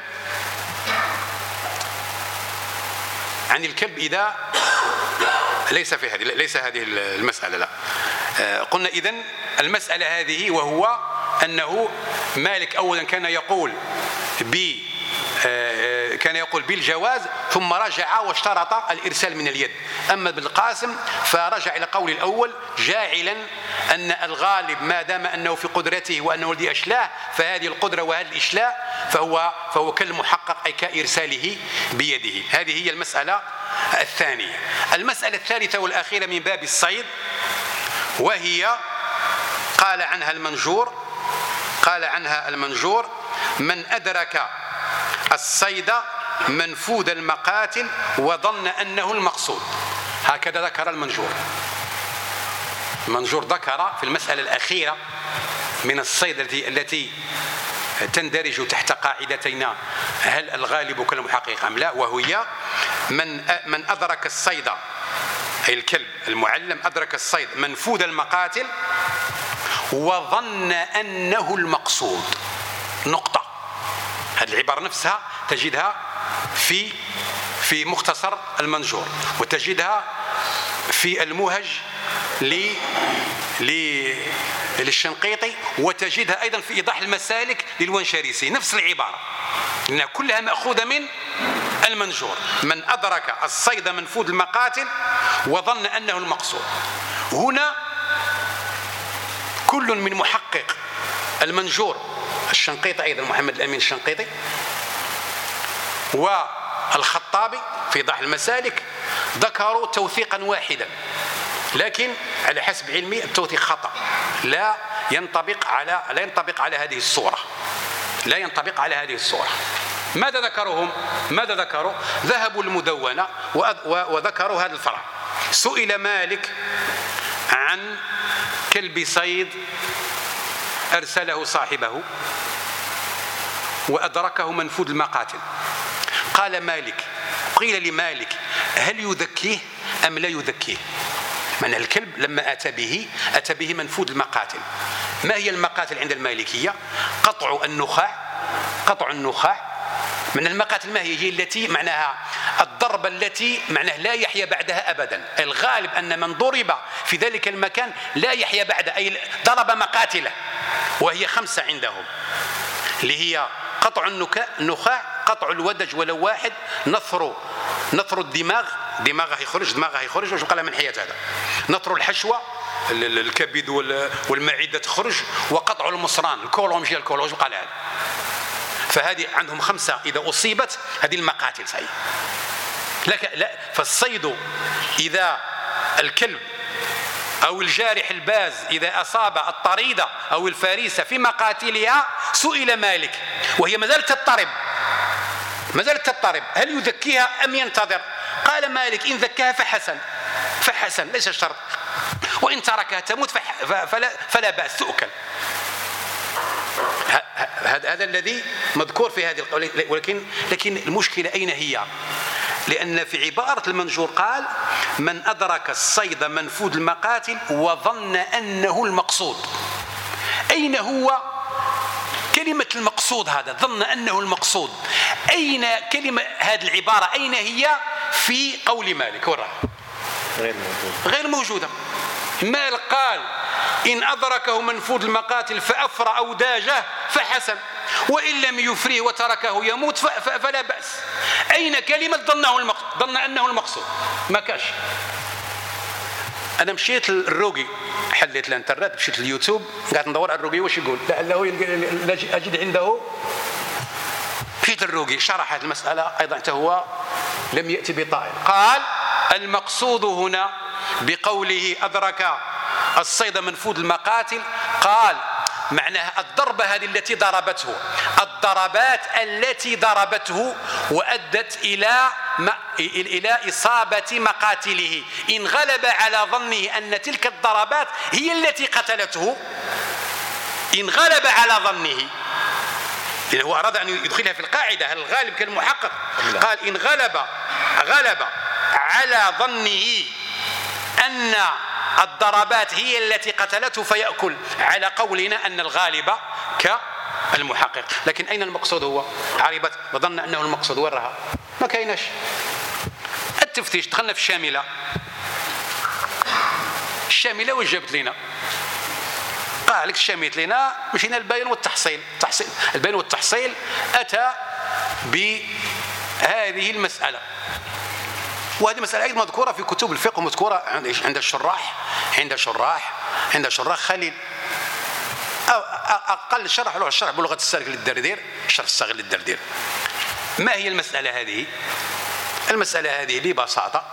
عن الكلب إذا ليس في هذه ليس هذه المسألة لا. قلنا إذن المسألة هذه، وهو أنه مالك أولا كان يقول ب كان يقول بالجواز ثم رجع واشترط الإرسال من اليد. أما ابن القاسم فرجع إلى قول الأول جاعلا أن الغالب ما دام أنه في قدرته وأنه الذي أشلاه فهذه القدرة وهذا الإشلاء فهو فهو كالمحقق أي كإرساله بيده. هذه هي المسألة الثانية. المسألة الثالثة والأخيرة من باب الصيد، وهي قال عنها المنجور قال عنها المنجور: من أدرك الصيد منفوذ المقاتل وظن أنه المقصود. هكذا ذكر المنجور. المنجور ذكر في المسألة الأخيرة من الصيد التي التي تندرج تحت قاعدتين: هل الغالب كالمحقق أم لا؟ وهي من من أدرك الصيد، أي الكلب المعلم أدرك الصيد منفوذ المقاتل وظن أنه المقصود. نقطة. هذه العبارة نفسها تجدها في في مختصر المنجور، وتجدها في الموهج ل للشنقيطي، وتجدها أيضا في إيضاح المسالك للونشاريسي. نفس العبارة، لأنها كلها مأخوذة من المنجور: من أدرك الصيد منفوذ المقاتل وظن أنه المقصود. هنا كل من محقق المنجور، الشنقيطي أيضا محمد الأمين الشنقيطي، والخطابي في إيضاح المسالك، ذكروا توثيقا واحدا، لكن على حسب علمي التوثيق خطأ، لا ينطبق على لا ينطبق على هذه الصورة، لا ينطبق على هذه الصورة. ماذا ذكرهم؟ ماذا ذكروا؟ ذهبوا المدونة وذكروا هذا الفرع. سئل مالك عن كلب صيد أرسله صاحبه وأدركه منفوذ المقاتل. قال مالك، قيل لمالك: هل يذكيه أم لا يذكيه؟ من الكلب لما أتى به أتى به منفوذ المقاتل. ما هي المقاتل عند المالكية؟ قطع النخاع، قطع النخاع من المقاتل. ما هي؟ هي التي معناها الضربة التي معناه لا يحيا بعدها أبدا. الغالب أن من ضرب في ذلك المكان لا يحيا بعد، أي ضرب مقاتله، وهي خمسة عندهم، اللي هي قطع النخاع، قطع الودج ولو واحد، نثر نثر الدماغ، دماغه يخرج دماغه يخرج واش بقى لها من حياة هذا، نثر الحشوة الكبد والمعدة تخرج، وقطع المصران الكولون، مش الكولون واش بقى لها. فهذه عندهم خمسة إذا أصيبت هذه المقاتل صحيح. لكن لا، فالصيد إذا الكلب أو الجارح الباز إذا أصاب الطريدة أو الفريسة في مقاتلها، سئل مالك وهي ما زالت تضطرب ما زالت تضطرب هل يذكيها أم ينتظر؟ قال مالك: إن ذكاها فحسن فحسن ليس شرط، وإن تركها تموت فلا, فلا بأس تؤكل. هذا الذي مذكور في هذه القول. ولكن لكن المشكلة أين هي؟ لأن في عبارة المنجور قال: من أدرك الصيد منفوذ المقاتل وظن أنه المقصود. أين هو كلمة المقصود؟ هذا ظن أنه المقصود، أين كلمة هذه العبارة؟ أين هي في قول مالك؟ وراء غير موجودة. غير موجودة. مالك قال: إن أدركه منفوذ المقاتل فأفرى أو داجه فحسن، وإن لم يفريه وتركه يموت فلا بأس. أين كلمة ظنه المقصود؟ ظن أنه المقصود ما كاش. أنا مشيت للروقي، حليت الانترنت، مشيت اليوتيوب، قاعد ندور على الروقي واش يقول، لعله أجد عنده. مشيت للروقي شرح هذه المسألة أيضا، حتى هو لم يأتي بطائل. قال: المقصود هنا بقوله أدرك الصيد منفوذ المقاتل، قال معناها الضربة هذه التي ضربته، الضربات التي ضربته وأدت إلى إلى إصابة مقاتله. إن غلب على ظنه أن تلك الضربات هي التي قتلته، إن غلب على ظنه، يعني هو أراد أن يدخلها في القاعدة، هل الغالب كالمحقق؟ قال: إن غلب غلب على ظنه أن الضربات هي التي قتلته فيأكل، على قولنا أن الغالب كالمحقق. لكن أين المقصود؟ هو عربت وظن أنه المقصود، وراها ما كايناش. التفتيش دخلنا في الشاملة، الشاملة واش جابت لنا؟ قال لك الشاملة لنا مشينا البيان والتحصيل. التحصيل البيان والتحصيل أتى بهذه المسألة، وهذه مسألة أيضا مذكورة في كتب الفقه، ومذكورة عند الشراح عند شراح عند شراح خليل. أقل شرح له الشرح بلغة السالك للدردير، الشرح الصغير للدردير. ما هي المسألة هذه؟ المسألة هذه ببساطة: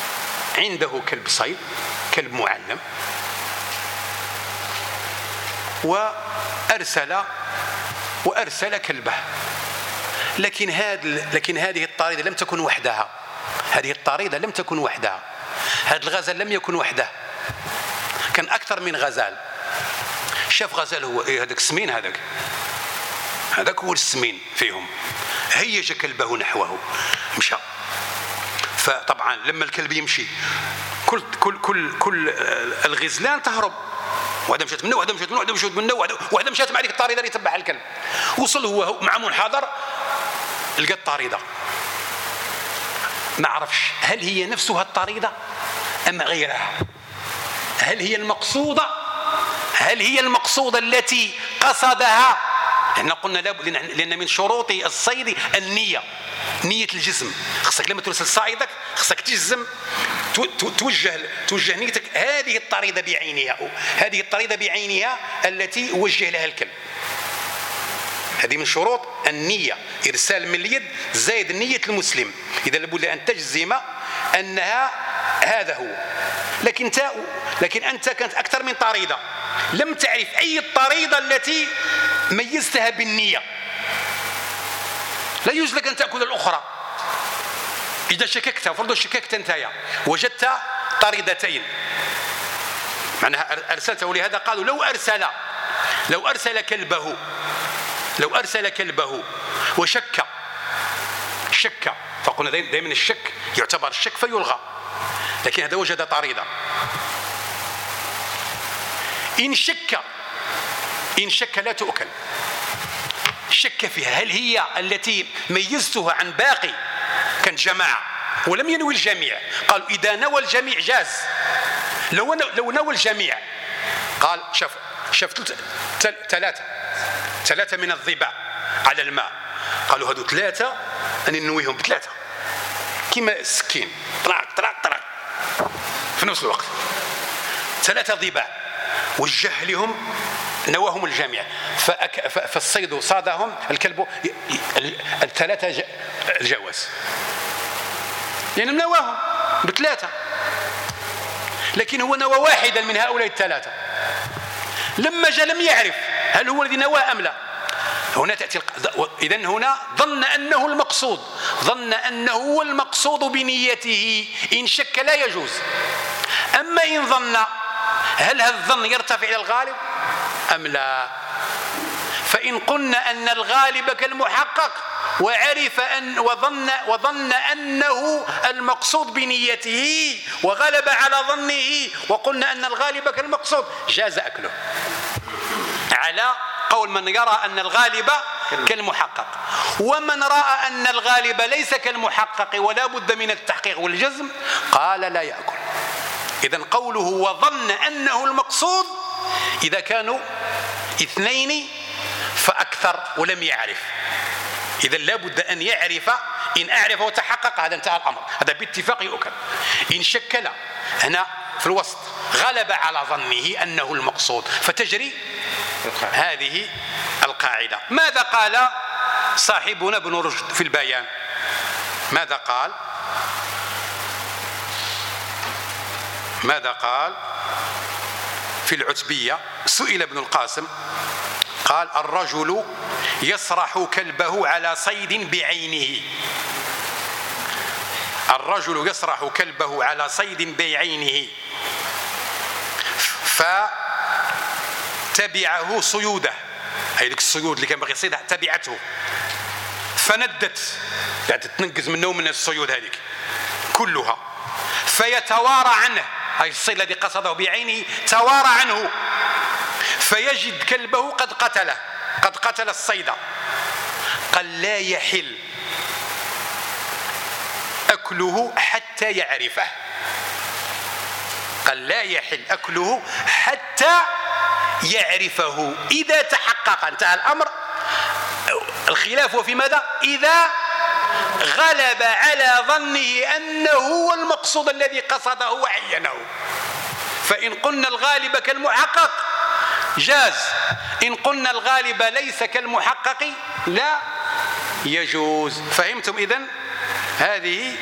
عنده كلب صيد، كلب معلم، وأرسل وأرسل كلبه. لكن هذه لكن هذه الطريدة لم تكن وحدها، هذه الطريدة لم تكن وحدها، هذا الغزال لم يكن وحده، كان أكثر من غزال. شاف غزال هو إيه هذاك السمين، هذاك هذاك هو السمين فيهم، هيج كلبه نحوه مشى. فطبعا لما الكلب يمشي كل كل كل كل الغزلان تهرب، واحده مشات منه واحده مشات منه واحده مشات منه واحده مشات مع ديك الطريده اللي تبعها الكلب. وصل هو مع منحدر لقى الطريده، ما عرفش هل هي نفسها الطريده ام غيرها، هل هي المقصوده هل هي المقصوده التي قصدها. احنا قلنا لان من شروط الصيد النيه، نيه الجسم. خصك لما ترسل صائدك خصك تجزم، توجه توجه نيتك هذه الطريده بعينها، هذه الطريده بعينها التي وجه لها الكلب. هذه من شروط النيه، ارسال من اليد زائد نيه المسلم. اذا لابد ان تجزم انها هذا هو. لكن تا لكن انت كانت اكثر من طريده، لم تعرف اي الطريده التي ميزتها بالنيه. لا يجوز لك ان تاكل الاخرى. اذا شككت، فرضا شككت انت وجدت طريدتين معناها ارسلته، لهذا قالوا لو ارسل لو ارسل كلبه لو ارسل كلبه وشك شك فقلنا دائما الشك يعتبر الشك فيلغى، لكن هذا وجد طريده. ان شك ان شك لا تؤكل، شك فيها هل هي التي ميزتها عن باقي، كان جماعة ولم ينوي الجميع، قالوا إذا نوى الجميع جاز. لو لو نوى الجميع قال شاف شاف ثلاثة ثلاثة من الضباع على الماء، قالوا هذو ثلاثة أن ننويهم بثلاثة كما السكين طرق طرق طرق في نفس الوقت، ثلاثة ضباع وجه لهم نواهم الجميع، فالصيد صادهم الكلب الثلاثة الجواز، يعني نواهم بثلاثة، لكن هو نوى واحدا من هؤلاء الثلاثة. لما جاء لم يعرف هل هو الذي نوى أم لا. هنا تأتي إذن هنا ظن أنه المقصود، ظن أنه هو المقصود بنيته. إن شك لا يجوز. أما إن ظن، هل هذا الظن يرتفع إلى الغالب أم لا؟ فإن قلنا أن الغالب كالمحقق وعرف أن وظن وظن أنه المقصود بنيته وغلب على ظنه، وقلنا أن الغالب كالمقصود، جاز أكله على قول من يرى أن الغالب كالمحقق. ومن رأى أن الغالب ليس كالمحقق ولا بد من التحقيق والجزم قال لا يأكل. إذن قوله وظن أنه المقصود إذا كانوا اثنين فأكثر ولم يعرف، إذا لا بد أن يعرف. إن أعرف وتحقق هذا انتهى الأمر، هذا باتفاق يؤكل. إن شك لا، هنا في الوسط غلب على ظنه أنه المقصود، فتجري هذه القاعدة. ماذا قال صاحبنا ابن رشد في البيان؟ ماذا قال؟ ماذا قال في العتبية؟ سئل ابن القاسم قال الرجل يسرح كلبه على صيد بعينه، الرجل يسرح كلبه على صيد بعينه فتبعه صيوده، هي ذيك الصيود اللي كان باغي يصيدها تبعته فندت، يعني تنقز منه من الصيود هذيك كلها، فيتوارى عنه، هاي الصيد الذي قصده بعينه توارى عنه، فيجد كلبه قد قتله قد قتل الصيد. قال لا يحل أكله حتى يعرفه، قال لا يحل أكله حتى يعرفه. إذا تحقق انتهى الأمر. الخلاف في ماذا؟ إذا غلب على ظنه أنه هو المقصود الذي قصده وعينه. فإن قلنا الغالب كالمحقق جاز، إن قلنا الغالب ليس كالمحقق لا يجوز. فهمتم إذن هذه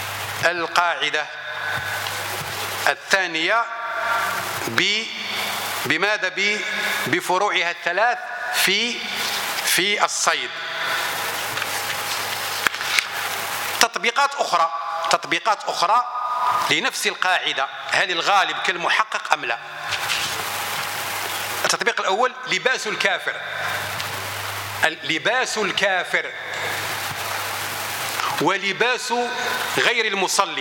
القاعدة الثانية بماذا؟ بفروعها الثلاث في في الصيد. تطبيقات أخرى تطبيقات أخرى لنفس القاعدة: هل الغالب كالمحقق أم لا؟ التطبيق الأول: لباس الكافر لباس الكافر ولباس غير المصلي،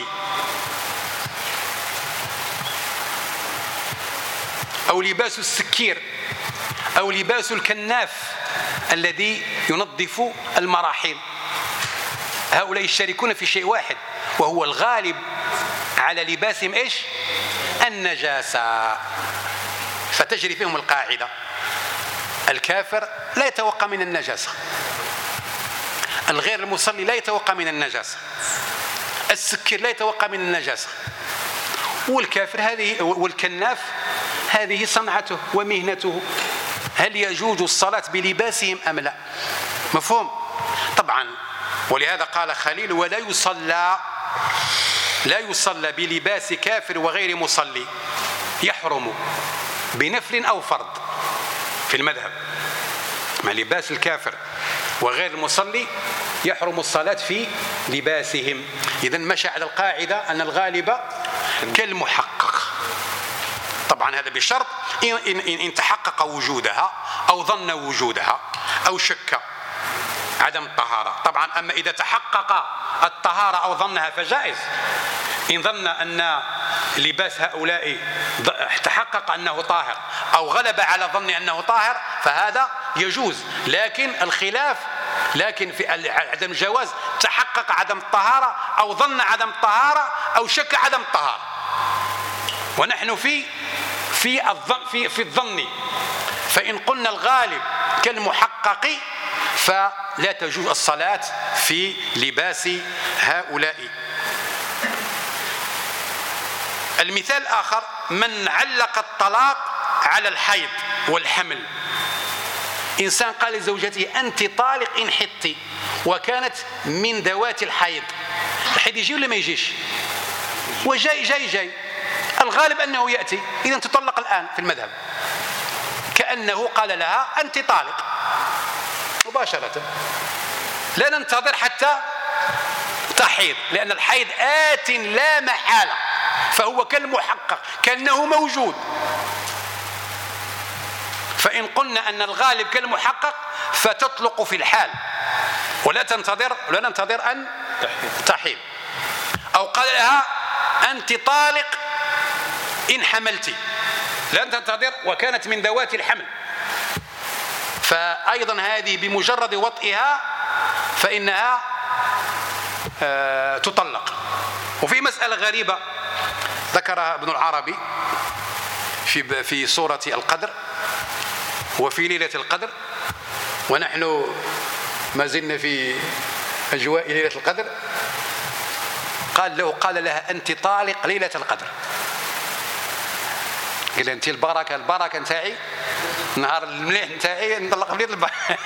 أو لباس السكير، أو لباس الكناف الذي ينظف المراحيض. هؤلاء يشتركون في شيء واحد، وهو الغالب على لباسهم إيش؟ النجاسة. فتجري فيهم القاعدة: الكافر لا يتوقع من النجاسة، الغير المصلي لا يتوقع من النجاسة، السكر لا يتوقع من النجاسة، والكافر هذه والكناف هذه صنعته ومهنته. هل يجوز الصلاة بلباسهم أم لا؟ مفهوم؟ طبعا. ولهذا قال خليل: ولا يصلى لا يصلى بلباس كافر وغير مصلي، يحرم بنفل أو فرض في المذهب. مع لباس الكافر وغير المصلي يحرم الصلاة في لباسهم. إذن مشى على القاعدة أن الغالب كالمحقق. طبعا هذا بشرط إن, إن, إن تحقق وجودها أو ظن وجودها أو شك عدم الطهارة. طبعا أما إذا تحقق الطهارة أو ظنها فجائز. إن ظن أن لباس هؤلاء تحقق أنه طاهر أو غلب على ظن أنه طاهر فهذا يجوز. لكن الخلاف لكن في عدم الجواز تحقق عدم الطهارة أو ظن عدم الطهارة أو شك عدم الطهارة. ونحن في في الظن في في الظن. فإن قلنا الغالب كالمحقق فلا تجوز الصلاة في لباس هؤلاء. المثال الآخر: من علق الطلاق على الحيض والحمل. إنسان قال لزوجته: أنت طالق إن حطي، وكانت من ذوات الحيض. الحيض يجي ولا ما يجيش؟ وجاي جاي جاي الغالب أنه يأتي، إذن تطلق الآن في المذهب، كأنه قال لها: أنت طالق مباشرة، لا ننتظر حتى تحيض، لأن الحيض آت لا محالة، فهو كالمحقق كأنه موجود. فإن قلنا أن الغالب كالمحقق فتطلق في الحال ولا تنتظر ولا ننتظر أن تحيض. أو قال لها: أنت طالق إن حملتي، لا تنتظر وكانت من ذوات الحمل، فأيضا هذه بمجرد وطئها فإنها تطلق. وفي مسألة غريبة ذكرها ابن العربي في في سورة القدر وفي ليلة القدر، ونحن ما زلنا في أجواء ليلة القدر. قال له قال لها: أنت طالق ليلة القدر. قال: أنت البركة البركة نتاعي، النهار المليح نتاعي نطلق ليلة البركة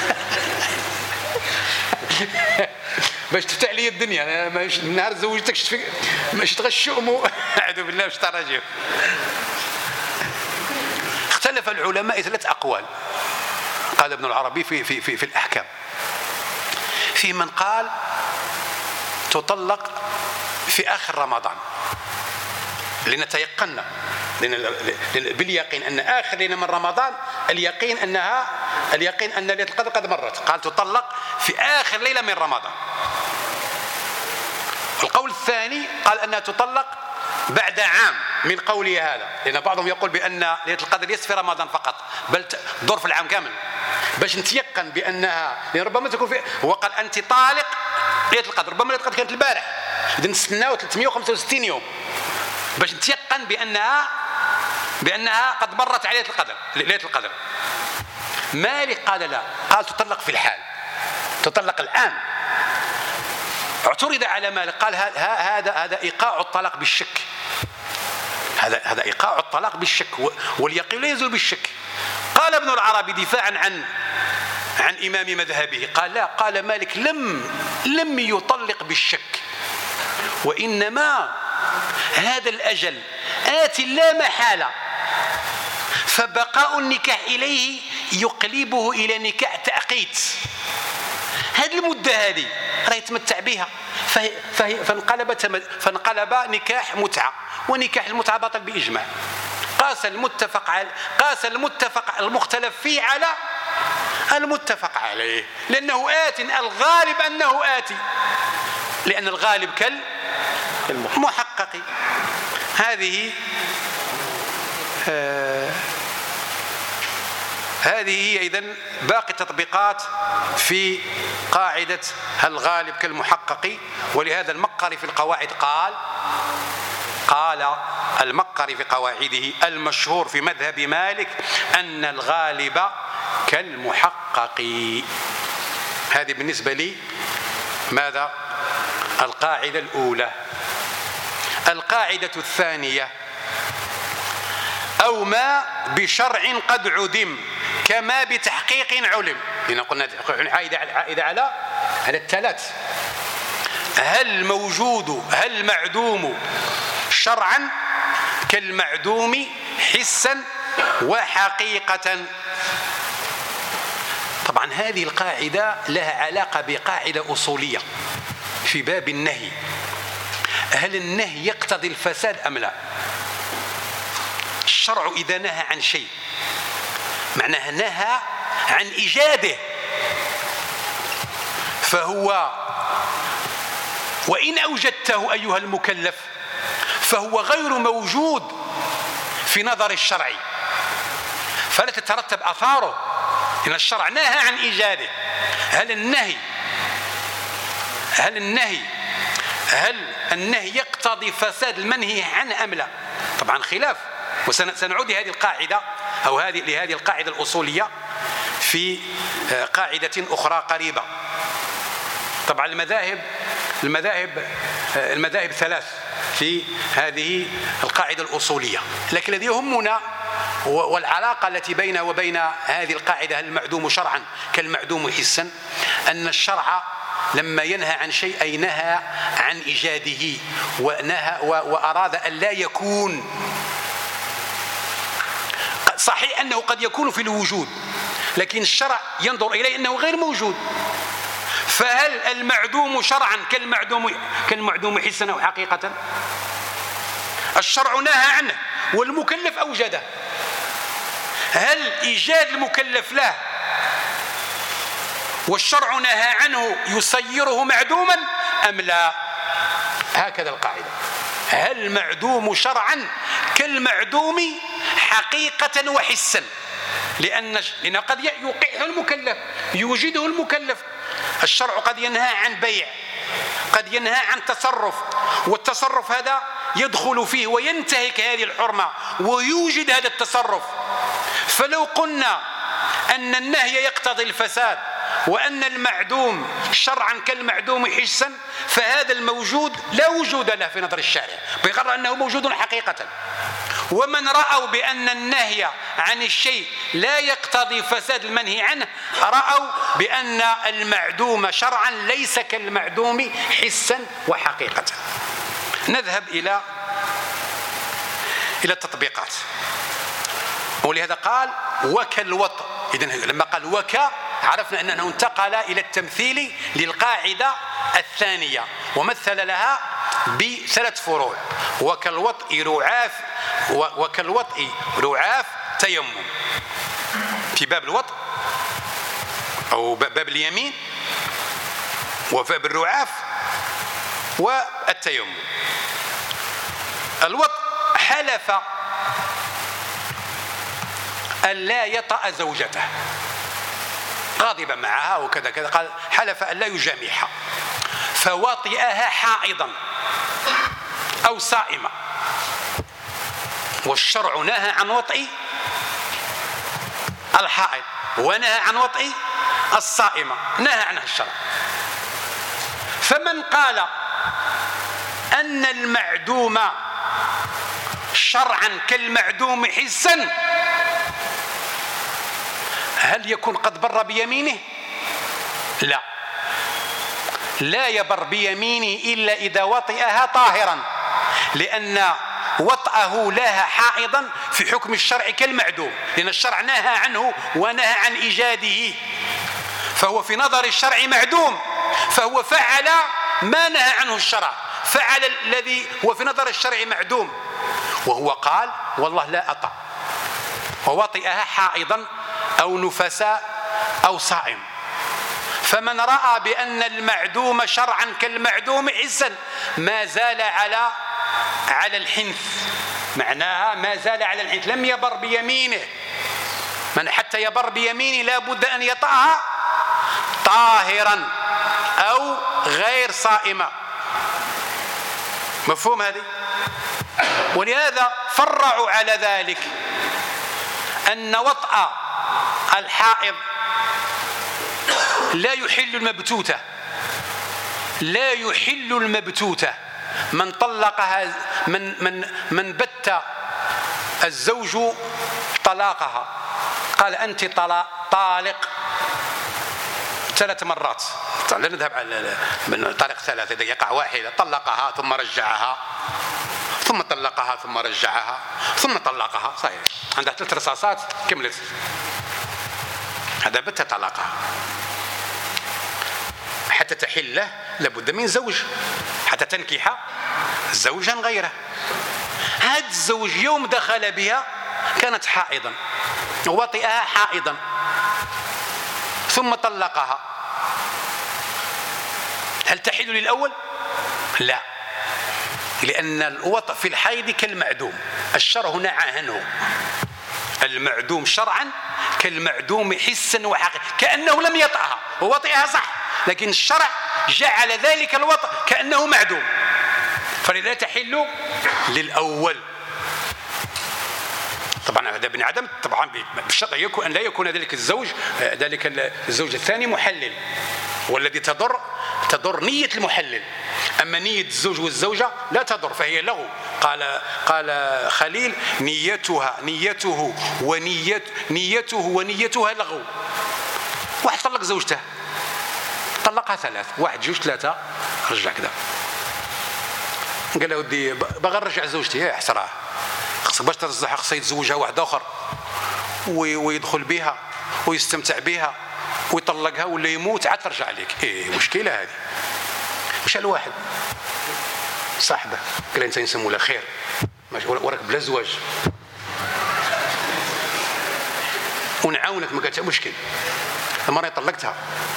باش تفتح لي الدنيا. من نهار زوجتك مش تغشؤم أعوذ بالله مش تراجع. اختلف العلماء ثلاث أقوال، قال ابن العربي في في في, في الأحكام. في من قال تطلق في آخر رمضان، لنتيقن باليقين أن آخر ليلة من رمضان اليقين أنها اليقين أن ليلة القدر قد مرت. قال تطلق في آخر ليلة من رمضان. القول الثاني قال أنها تطلق بعد عام من قوله هذا، لأن بعضهم يقول بأن ليلة القدر ليست في رمضان فقط بل تدور في العام كامل، باش نتيقن بأنها، لأن ربما تكون في، هو قال أنت طالق ليلة القدر، ربما ليلة القدر كانت البارح، إذا نستناو ثلاثمائة وخمسة وستين يوم باش نتيقن بأنها بأنها قد مرت على ليلة القدر ليلة القدر. مالك قال لا، قال تطلق في الحال، تطلق الآن. اعترض على مالك، قال هذا هذا إيقاع الطلاق بالشك، هذا هذا إيقاع الطلاق بالشك، واليقين لا يزول بالشك. قال ابن العربي دفاعا عن عن إمام مذهبه، قال لا، قال مالك لم لم يطلق بالشك، وإنما هذا الأجل آت لا محالة، فبقاء النكاح إليه يقلبه إلى نكاح تأقيت. هذه المدة هذه راه يتمتع بها، فانقلبت فانقلب نكاح متعة، ونكاح المتعة باطل بإجماع. قاس المتفق على قاس المتفق المختلف فيه على المتفق عليه، لأنه آت، الغالب أنه آتي، لأن الغالب كالمحقق. هذه آه هذه هي إذن باقي التطبيقات في قاعدة الغالب كالمحقق. ولهذا المقري في القواعد قال قال المقري في قواعده: المشهور في مذهب مالك أن الغالب كالمحقق. هذه بالنسبة لي ماذا؟ القاعدة الأولى. القاعدة الثانية: أو ما بشرع قد عدم كما بتحقيق علم. هنا قلنا عائدة على على الثلاث. هل موجود هل معدوم شرعا كالمعدوم حسا وحقيقة. طبعا هذه القاعدة لها علاقة بقاعدة أصولية في باب النهي. هل النهي يقتضي الفساد أم لا؟ الشرع إذا نهى عن شيء معناها نهى عن إيجاده، فهو وإن أوجدته أيها المكلف فهو غير موجود في نظر الشرع، فلا تترتب آثاره، إن الشرع نهى عن إيجاده. هل النهي هل النهي هل النهي يقتضي فساد المنهي عنه أم لا؟ طبعا خلاف، وسنعود لهذه القاعدة أو هذه لهذه القاعدة الأصولية في قاعدة أخرى قريبة. طبعا المذاهب المذاهب المذاهب ثلاث في هذه القاعدة الأصولية، لكن الذي يهمنا والعلاقة التي بينها وبين هذه القاعدة هل المعدوم شرعا كالمعدوم حسا، أن الشرع لما ينهى عن شيء أي نهى عن إيجاده ونهى وأراد أن لا يكون. صحيح أنه قد يكون في الوجود، لكن الشرع ينظر إليه أنه غير موجود. فهل المعدوم شرعا كالمعدوم كالمعدوم حسا أو حقيقة؟ الشرع نهى عنه والمكلف أوجده. هل إيجاد المكلف له والشرع نهى عنه يصيره معدوما أم لا؟ هكذا القاعدة. هل المعدوم شرعا كالمعدوم حقيقة وحسا؟ لأن لأن قد يوقعه المكلف، يوجده المكلف. الشرع قد ينهى عن بيع، قد ينهى عن تصرف، والتصرف هذا يدخل فيه وينتهك هذه الحرمة ويوجد هذا التصرف. فلو قلنا أن النهي يقتضي الفساد وأن المعدوم شرعا كالمعدوم حسا، فهذا الموجود لا وجود له في نظر الشارع بغير أنه موجود حقيقة. ومن رأوا بأن النهي عن الشيء لا يقتضي فساد المنهي عنه رأوا بأن المعدوم شرعا ليس كالمعدوم حسا وحقيقة. نذهب إلى إلى التطبيقات. ولهذا قال وكالوطء. إذن لما قال وكا عرفنا أنه انتقل إلى التمثيل للقاعدة الثانية ومثل لها بثلاث فروع: وكالوطء رعاف وكالوطء رعاف تيمم في باب الوطء أو باب اليمين، وباب الرعاف والتيمم. الوطء حلف أن لا يطأ زوجته غاضبا معها وكذا كذا، قال حلف أن لا يجامعها، فوطئها حائضا أو صائمة، والشرع نهى عن وطئ الحائض ونهى عن وطئ الصائمة، نهى عنها الشرع. فمن قال أن المعدوم شرعا كالمعدوم حسا، هل يكون قد بر بيمينه؟ لا، لا يبر بيمينه إلا إذا وطئها طاهرا، لأن وطئه لها حائضا في حكم الشرع كالمعدوم، لأن الشرع نهى عنه ونهى عن إيجاده، فهو في نظر الشرع معدوم، فهو فعل ما نهى عنه الشرع، فعل الذي هو في نظر الشرع معدوم. وهو قال والله لا أطع، ووطئها حائضا أو نفساء أو صائم. فمن رأى بأن المعدوم شرعا كالمعدوم حسا ما زال على على الحنث، معناها ما زال على الحنث، لم يبر بيمينه، من حتى يبر بيمينه لا بد أن يطأها طاهرا أو غير صائمة. مفهوم هذه؟ ولهذا فرعوا على ذلك أن وطأ الحائض لا يحل المبتوتة، لا يحل المبتوتة. من طلقها من من من بت الزوج طلاقها، قال أنت طالق ثلاث مرات، لا نذهب على من طريق ثلاث، إذا يقع واحدة طلقها ثم رجعها ثم طلقها ثم رجعها ثم طلقها، صحيح عندها ثلاث رصاصات كملت، هذا بت طلاقها. حتى تحل له لابد من زوج، حتى تنكح زوجا غيره. هذا الزوج يوم دخل بها كانت حائضا، ووطئها حائضا ثم طلقها، هل تحل للأول؟ لا، لأن الوطء في الحيض كالمعدوم، الشرع هنا عنه المعدوم شرعا كالمعدوم حسا وحقيقة، كأنه لم يطأها، ووطئها صح، لكن الشرع جعل ذلك الوطء كأنه معدوم، فلا تحل للأول. طبعا هذا ابن عدم، طبعا بالشرط يكون أن لا يكون ذلك الزوج ذلك الزوج الثاني محلل، والذي تضر تضر نية المحلل، أما نية الزوج والزوجة لا تضر فهي له. قال قال خليل نيتها نيته ونيت نيته ونيتها لغو. واحد طلق زوجته، طلقها ثلاث، واحد جوج ثلاثة، رجع كذا، قال له ودي باغي نرجع زوجتي، يا حسراه، خصك باش ترزحها خصها يتزوجها واحد آخر ويدخل بها ويستمتع بها ويطلقها ولا يموت عاد ترجع عليك. ايه مشكلة هذه. مشى الواحد صاحبه قال له انت نسمو له خير وراك بلا زواج ونعاونك، ما قالت مشكل، المرأة طلقتها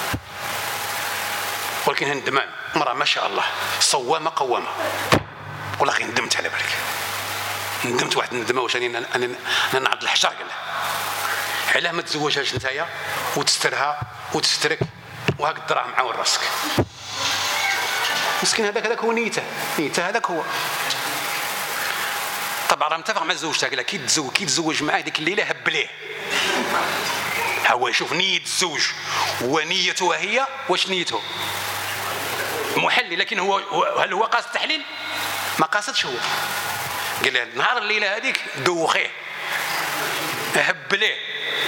ولكن هندمان، مرأة ما شاء الله صوامة قوامة، والله اخي ندمت على بالك، ندمت واحد الندمه واش انا انا نعض الحجر. قال له علاه ما تزوجهاش نتايا وتسترها وتسترك وهاك الدراهم معاون راسك. مسكين هذاك هذاك هو نيته، نيته هذاك هو. طبعا راه متفق مع زوجته، قال كي تزوج كي تزوج معاه ديك الليله هب ليه، هو يشوف نيه الزوج ونيته هي واش نيته محلل، لكن هو هل هو قاصد التحليل؟ ما قاصدش هو. قال له نهار الليله هذيك دوخيه هب ليه،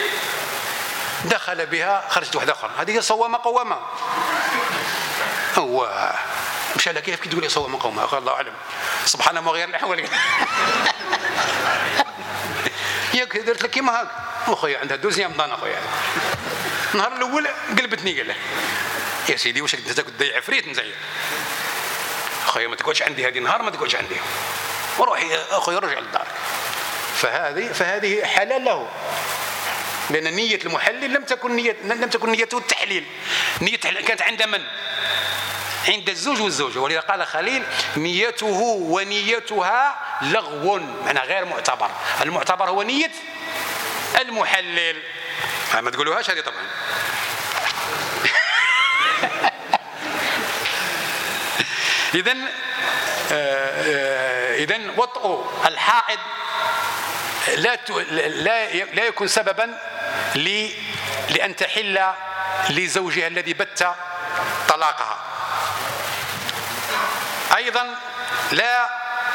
دخل بها خرجت واحده اخرى، هذه صوامه قوامه. هو مشى لها كيف كي تقول لي صوامه قوامه؟ قال الله اعلم، سبحان الله غير الاحوال. ياك درت لك كيما هاك اخويا، عندها دوزيام ضان اخويا. النهار الاول قلبتني، قال له يا سيدي واش انت تاكل داي عفريت نزعل اخويا، ما تقعدش عندي هذه نهار، ما تقعدش عندي، وروحي اخويا رجع لدارك. فهذه فهذه حلال له، لأن نية المحلل لم تكن نية لم تكن نيته التحليل، نية كانت عند من؟ عند الزوج والزوجة. ولذا قال خليل نيته ونيتها لغو، معنى غير معتبر، المعتبر هو نية المحلل. ما تقولوهاش هذه طبعا. إذن إذن وطء الحائض لا لا لا يكون سببا لأن تحل لزوجها الذي بت طلاقها. أيضا لا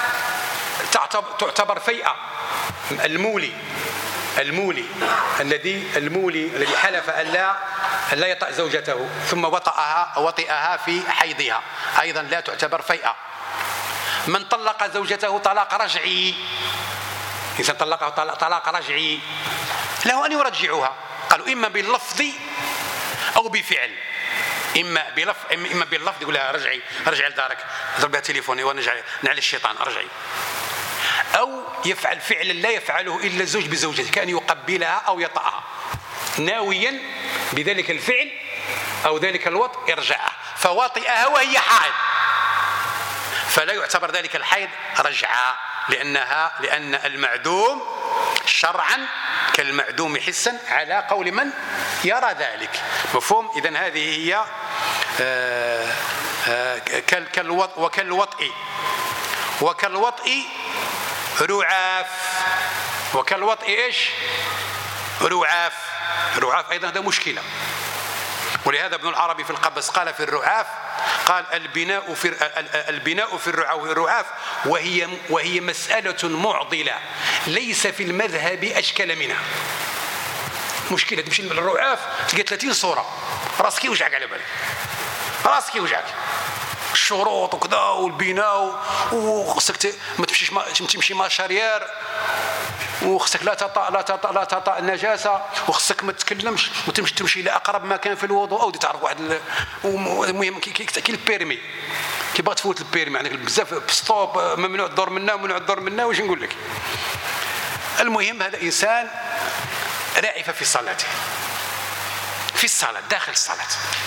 تعتبر فيئة المولي المولي الذي المولي الذي حلف أن لا لا يطأ زوجته ثم وطئها وطئها في حيضها، أيضا لا تعتبر فيئة. من طلق زوجته طلاق رجعي إنسان طلقها طلاق رجعي له أن يرجعها. قالوا إما باللفظ أو بفعل، إما بلفظ إما باللفظ يقول لها رجعي رجعي لدارك، ضرب بها تليفوني ونرجع نعلي الشيطان رجعي، أو يفعل فعلا لا يفعله إلا الزوج بزوجته، كأن يقبلها أو يطأها ناويا بذلك الفعل أو ذلك الوطء يرجعها، فواطئها وهي حائض، فلا يعتبر ذلك الحيض رجعة، لأنها لأن المعدوم شرعا كالمعدوم حسا على قول من يرى ذلك. مفهوم؟ إذن هذه هي آآ آآ كالوطء وكالوطء وكالوطء رعاف، وكالوطء إيش؟ رعاف. رعاف أيضا هذا مشكلة، ولهذا ابن العربي في القبس قال في الرعاف، قال البناء في البناء في الرعاف وهي وهي مسألة معضلة ليس في المذهب أشكل منها. مشكلة تمشي للرعاف تلقى ثلاثين صورة، راسك يوجعك على بالك، راسك يوجعك الشروط وكذا والبناء، وخصك ما تمشيش ما تمشي مع شارير، وخصك لا تطأ لا تطأ لا تطأ النجاسة، وخصك ما تتكلمش وتمشي تمشي لأقرب مكان في الوضوء، أو تعرف واحد. المهم كي البيرمي كي بغات تفوت البيرمي عندك بزاف ستوب، ممنوع الدور منا وممنوع الدور منا، واش نقول لك. المهم هذا إنسان رائف في صلاته، في الصلاة داخل الصلاة،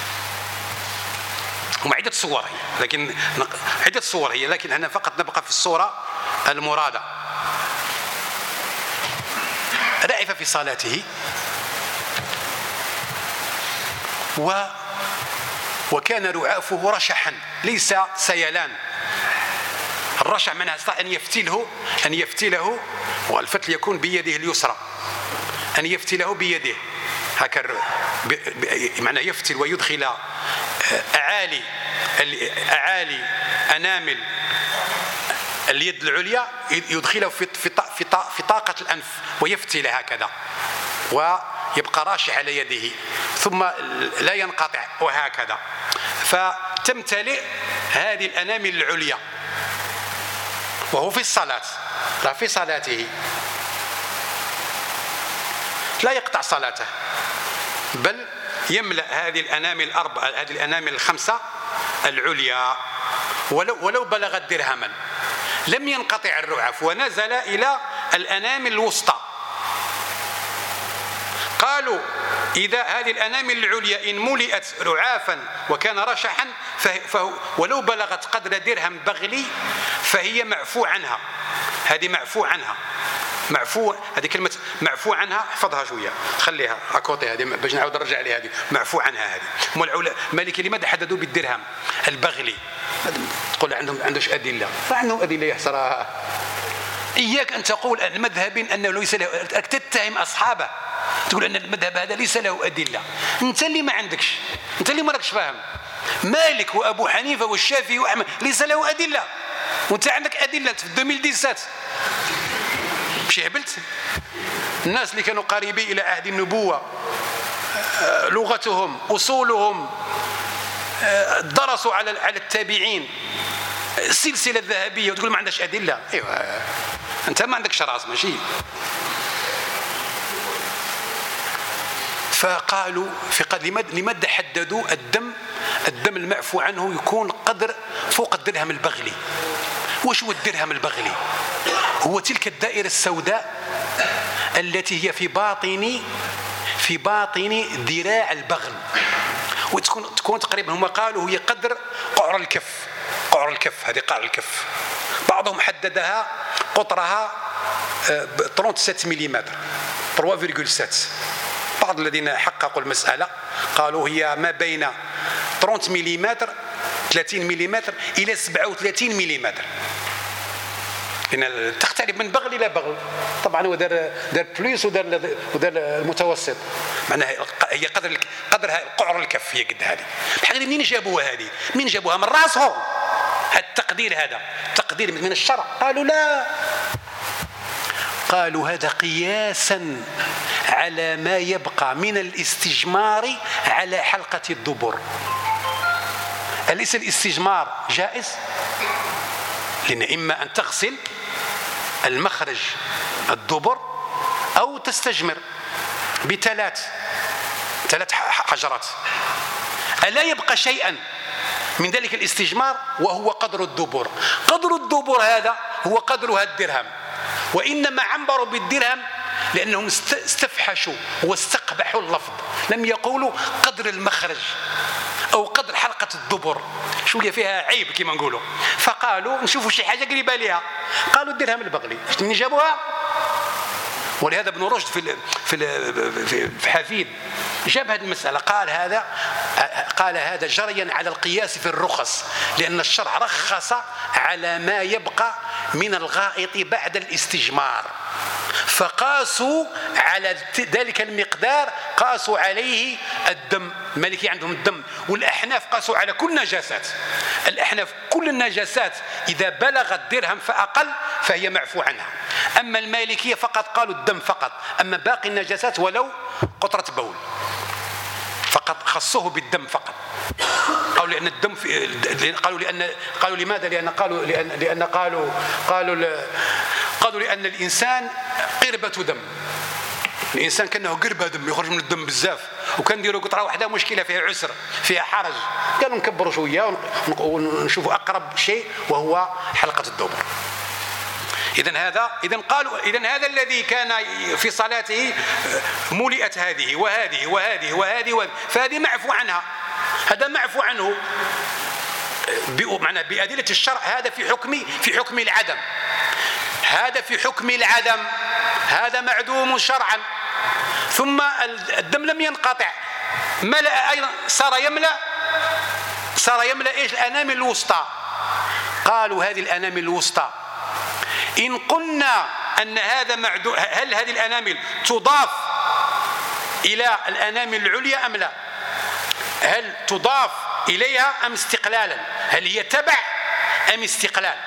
هم عدة صور هي، لكن عدة صور هي لكن أنا فقط نبقى في الصورة المرادة. رائف في صلاته و وكان رعافه رشحا ليس سيلان. الرشح معناه أن يفتله أن يفتله والفتل يكون بيده اليسرى، أن يفتله بيده هكذا، معناه يفتل ويدخل أعالي أعالي أنامل اليد العليا يدخله في في في طاقة الأنف ويفتل هكذا، ويبقى راشح على يده ثم لا ينقطع وهكذا، فتمتلئ هذه الأنامل العليا وهو في الصلاة، لا في صلاته لا يقطع صلاته، بل يملأ هذه الأنامل الأربعة هذه الأنامل الخمسة العليا ولو ولو بلغت درهما، لم ينقطع الرعاف ونزل إلى الأنامل الوسطى. قالوا إذا هذه الأنامل العليا إن ملئت رعافا وكان رشحا فهو ولو بلغت قدر درهم بغلي فهي معفو عنها، هذه معفو عنها، معفو هذه كلمة معفو عنها احفظها شوية خليها أكوطي هذه باش نعاود نرجع لها، هذه معفو عنها. هذه مالك لماذا حددوا بالدرهم البغلي؟ تقول عندهم عندوش أدلة، فعندهم أدلة يحصرها. إياك أن تقول أن مذهب أنه ليس له، تتهم أصحابه تقول أن المذهب هذا ليس له أدلة، أنت اللي ما عندكش، أنت اللي ما راكش فاهم. مالك وأبو حنيفة والشافعي وأحمد ليس له أدلة، وأنت عندك أدلة في ألفين وسبعة عشر. مشي هبلت؟ الناس اللي كانوا قريبين إلى عهد النبوة لغتهم أصولهم درسوا على على التابعين السلسلة الذهبية، وتقول ما عندكش أدلة. أيوة أنت ما عندكش راس ماشي. فقالوا في قد لماذا حددوا الدم الدم المعفو عنه يكون قدر فوق الدرهم البغلي. وش هو الدرهم البغلي؟ هو تلك الدائرة السوداء التي هي في باطن في باطن ذراع البغل، وتكون تكون تقريبا هم قالوا هي قدر قعر الكف، قعر الكف هذه قعر الكف. بعضهم حددها قطرها سبعة وثلاثين ملم ثلاثة فاصلة سبعة. بعض الذين حققوا المسألة قالوا هي ما بين ثلاثين ملم ثلاثين ملم إلى سبعة وثلاثين ملم، لأن تختلف من بغل إلى بغل. طبعا هو دار دار بليس ودار ودار المتوسط، معناها هي قدر قدر قعر الكف، هي قد هذه. بحال منين جابوها هذه؟ منين جابوها؟ من راسهم. هذا التقدير هذا تقدير من الشرع. قالوا لا، قالوا هذا قياسا على ما يبقى من الاستجمار على حلقة الدبر. أليس الاستجمار جائز؟ لأن إما أن تغسل المخرج الدبر أو تستجمر بثلاث ثلاث حجرات. ألا يبقى شيئا من ذلك الاستجمار وهو قدر الدبر. قدر الدبر هذا هو قدرها الدرهم، وإنما عنبروا بالدرهم لأنهم استفحشوا واستقبحوا اللفظ، لم يقولوا قدر المخرج أو قدر حلقة الدبر، شوية فيها عيب كما نقولوا، فقالوا نشوفوا شي حاجة قريبة لها، قالوا الدرهم البغلي. من جابوها؟ ولهذا ابن رشد في في في حفيد جاب هذه المسألة، قال هذا قال هذا جريا على القياس في الرخص، لأن الشرع رخص على ما يبقى من الغائط بعد الاستجمار، فقاسوا على ذلك المقدار، قاسوا عليه الدم. المالكي عندهم الدم، والأحناف قاسوا على كل نجاسات. الأحناف كل النجاسات إذا بلغت درهم فأقل فهي معفو عنها، أما المالكية فقط قالوا الدم فقط، أما باقي النجاسات ولو قطرة بول فقط خصوه بالدم فقط. قالوا لأن الدم في قالوا لأن قالوا لماذا؟ لأن قالوا لأن لأن قالوا قالوا قالوا لأن الإنسان قربة دم، الإنسان كأنه قربة دم يخرج من الدم بزاف، وكان نديروا قطرة واحدة مشكلة فيها عسر فيها حرج، قالوا نكبروا شوية ونشوفوا أقرب شيء وهو حلقة الدبر. إذن هذا إذن قالوا إذن هذا الذي كان في صلاته ملئت هذه وهذه وهذه وهذه وهذه، فهذه معفو عنها، هذا معفو عنه معنى بأدلة الشرع. هذا في حكم في حكم العدم، هذا في حكم العدم، هذا معدوم شرعا. ثم الدم لم ينقطع، ملأ أيضا، صار يملأ صار يملأ إيش؟ الأنامل الوسطى. قالوا هذه الأنامل الوسطى إن قلنا أن هذا معدوم، هل هذه الأنامل تضاف إلى الأنامل العليا أم لا؟ هل تضاف إليها أم استقلالا؟ هل هي تبع أم استقلال؟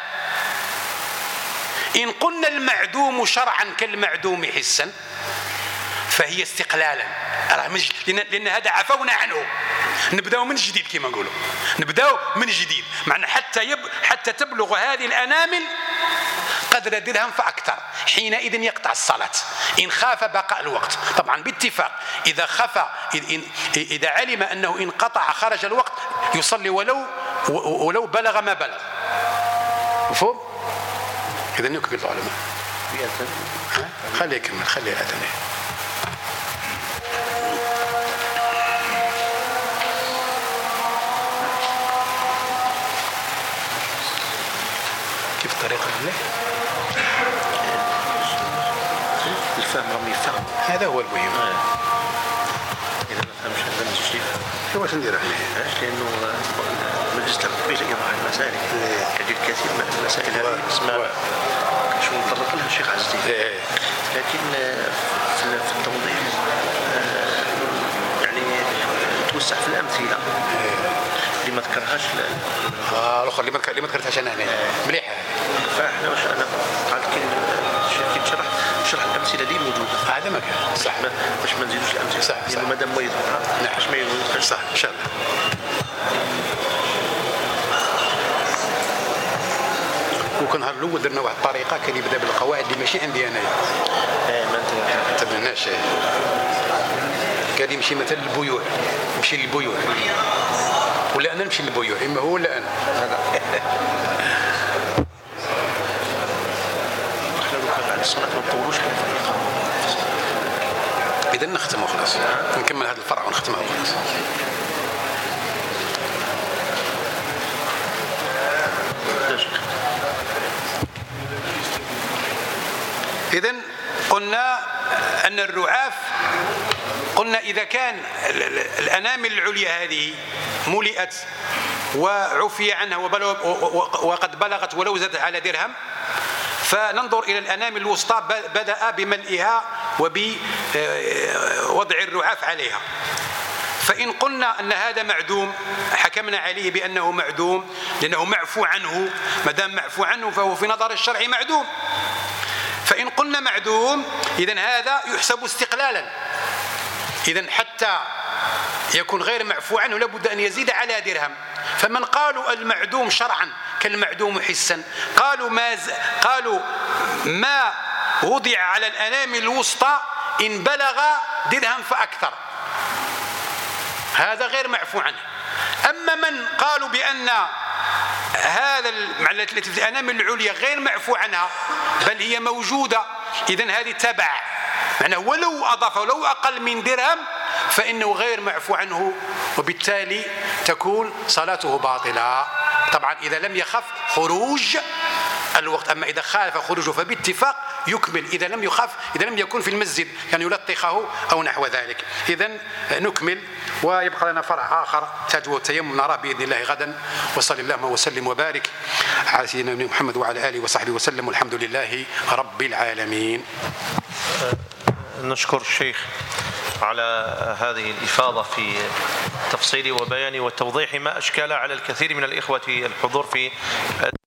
إن قلنا المعدوم شرعا كالمعدوم حسا فهي استقلالا، لأن هذا عفونا عنه، نبدأ من جديد كما نقولوا، نبدأ من جديد، معنى حتى يب حتى تبلغ هذه الأنامل قدر درهم فأكثر، حينئذ يقطع الصلاة إن خاف بقاء الوقت. طبعا باتفاق، إذا خاف إذا علم أنه إن قطع خرج الوقت يصلي ولو ولو بلغ ما بلغ. مفهوم؟ إذا يكمل العلماء. خليه يكمل، خليه أذن. كيف الطريقة اللي الفهم رمي الفهم، هذا هو المهم. إذا ما فهمش هذا الشيء واش ندير عليه؟ لأنه مجلس التنفيذ يضع المسائل كثير كثير من المسائل هذه اسمها شو نطرق لها الشيخ عزيز، لكن في التوضيح يعني توسع في الأمثلة اللي ما ذكرهاش اه الاخر اللي ما اللي ما ذكرتهاش انا هنا مليحه. فاحنا واش انا قال كي الشيخ شرح شرح الامثله اللي موجوده هذا ما كان صح، باش ما نزيدوش الامثله صح، لانه يعني مادام ما يذكرها باش ما يذكرش صح ان شاء الله. وكان نهار الاول درنا واحد الطريقه كان يبدا بالقواعد اللي ماشي عندي انايا. ايه ما انت تبناش قال يمشي مثلا للبيوع، يمشي للبيوع ولا انا نمشي للبيوع، اما هو ولا انا. احنا لو بعد الصلاه ما نطولوش على الفريق. اذا نختموا خلاص، نكمل هذا الفرع ونختمه خلاص. إذن قلنا أن الرعاف، قلنا إذا كان الأنامل العليا هذه ملئت وعفي عنها وقد بلغت ولو زادت على درهم، فننظر إلى الأنامل الوسطى بدأ بملئها وبوضع الرعاف عليها. فإن قلنا أن هذا معدوم حكمنا عليه بأنه معدوم لأنه معفو عنه، ما دام معفو عنه فهو في نظر الشرع معدوم. فإن قلنا معدوم إذن هذا يحسب استقلالا. إذن حتى يكون غير معفو عنه لابد أن يزيد على درهم. فمن قالوا المعدوم شرعا كالمعدوم حسا قالوا ما ز... قالوا ما وضع على الأنامل الوسطى إن بلغ درهم فأكثر، هذا غير معفو عنه. أما من قالوا بأن هذا التي في الأنامل العليا غير معفو عنها بل هي موجودة، إذن هذه تبع، معناه ولو أضاف ولو أقل من درهم فإنه غير معفو عنه، وبالتالي تكون صلاته باطلة. طبعا إذا لم يخف خروج الوقت، أما إذا خالف خروجه فباتفاق يكمل، إذا لم يخف إذا لم يكن في المسجد يعني يلطخه أو نحو ذلك. إذن نكمل ويبقى لنا فرع آخر تجوى التيمم نراه بإذن الله غدا. وصلى اللهم وسلم وبارك على سيدنا محمد وعلى آله وصحبه وسلم، والحمد لله رب العالمين. نشكر الشيخ على هذه الإفاضة في تفصيل وبيان وتوضيح ما أشكل على الكثير من الإخوة الحضور في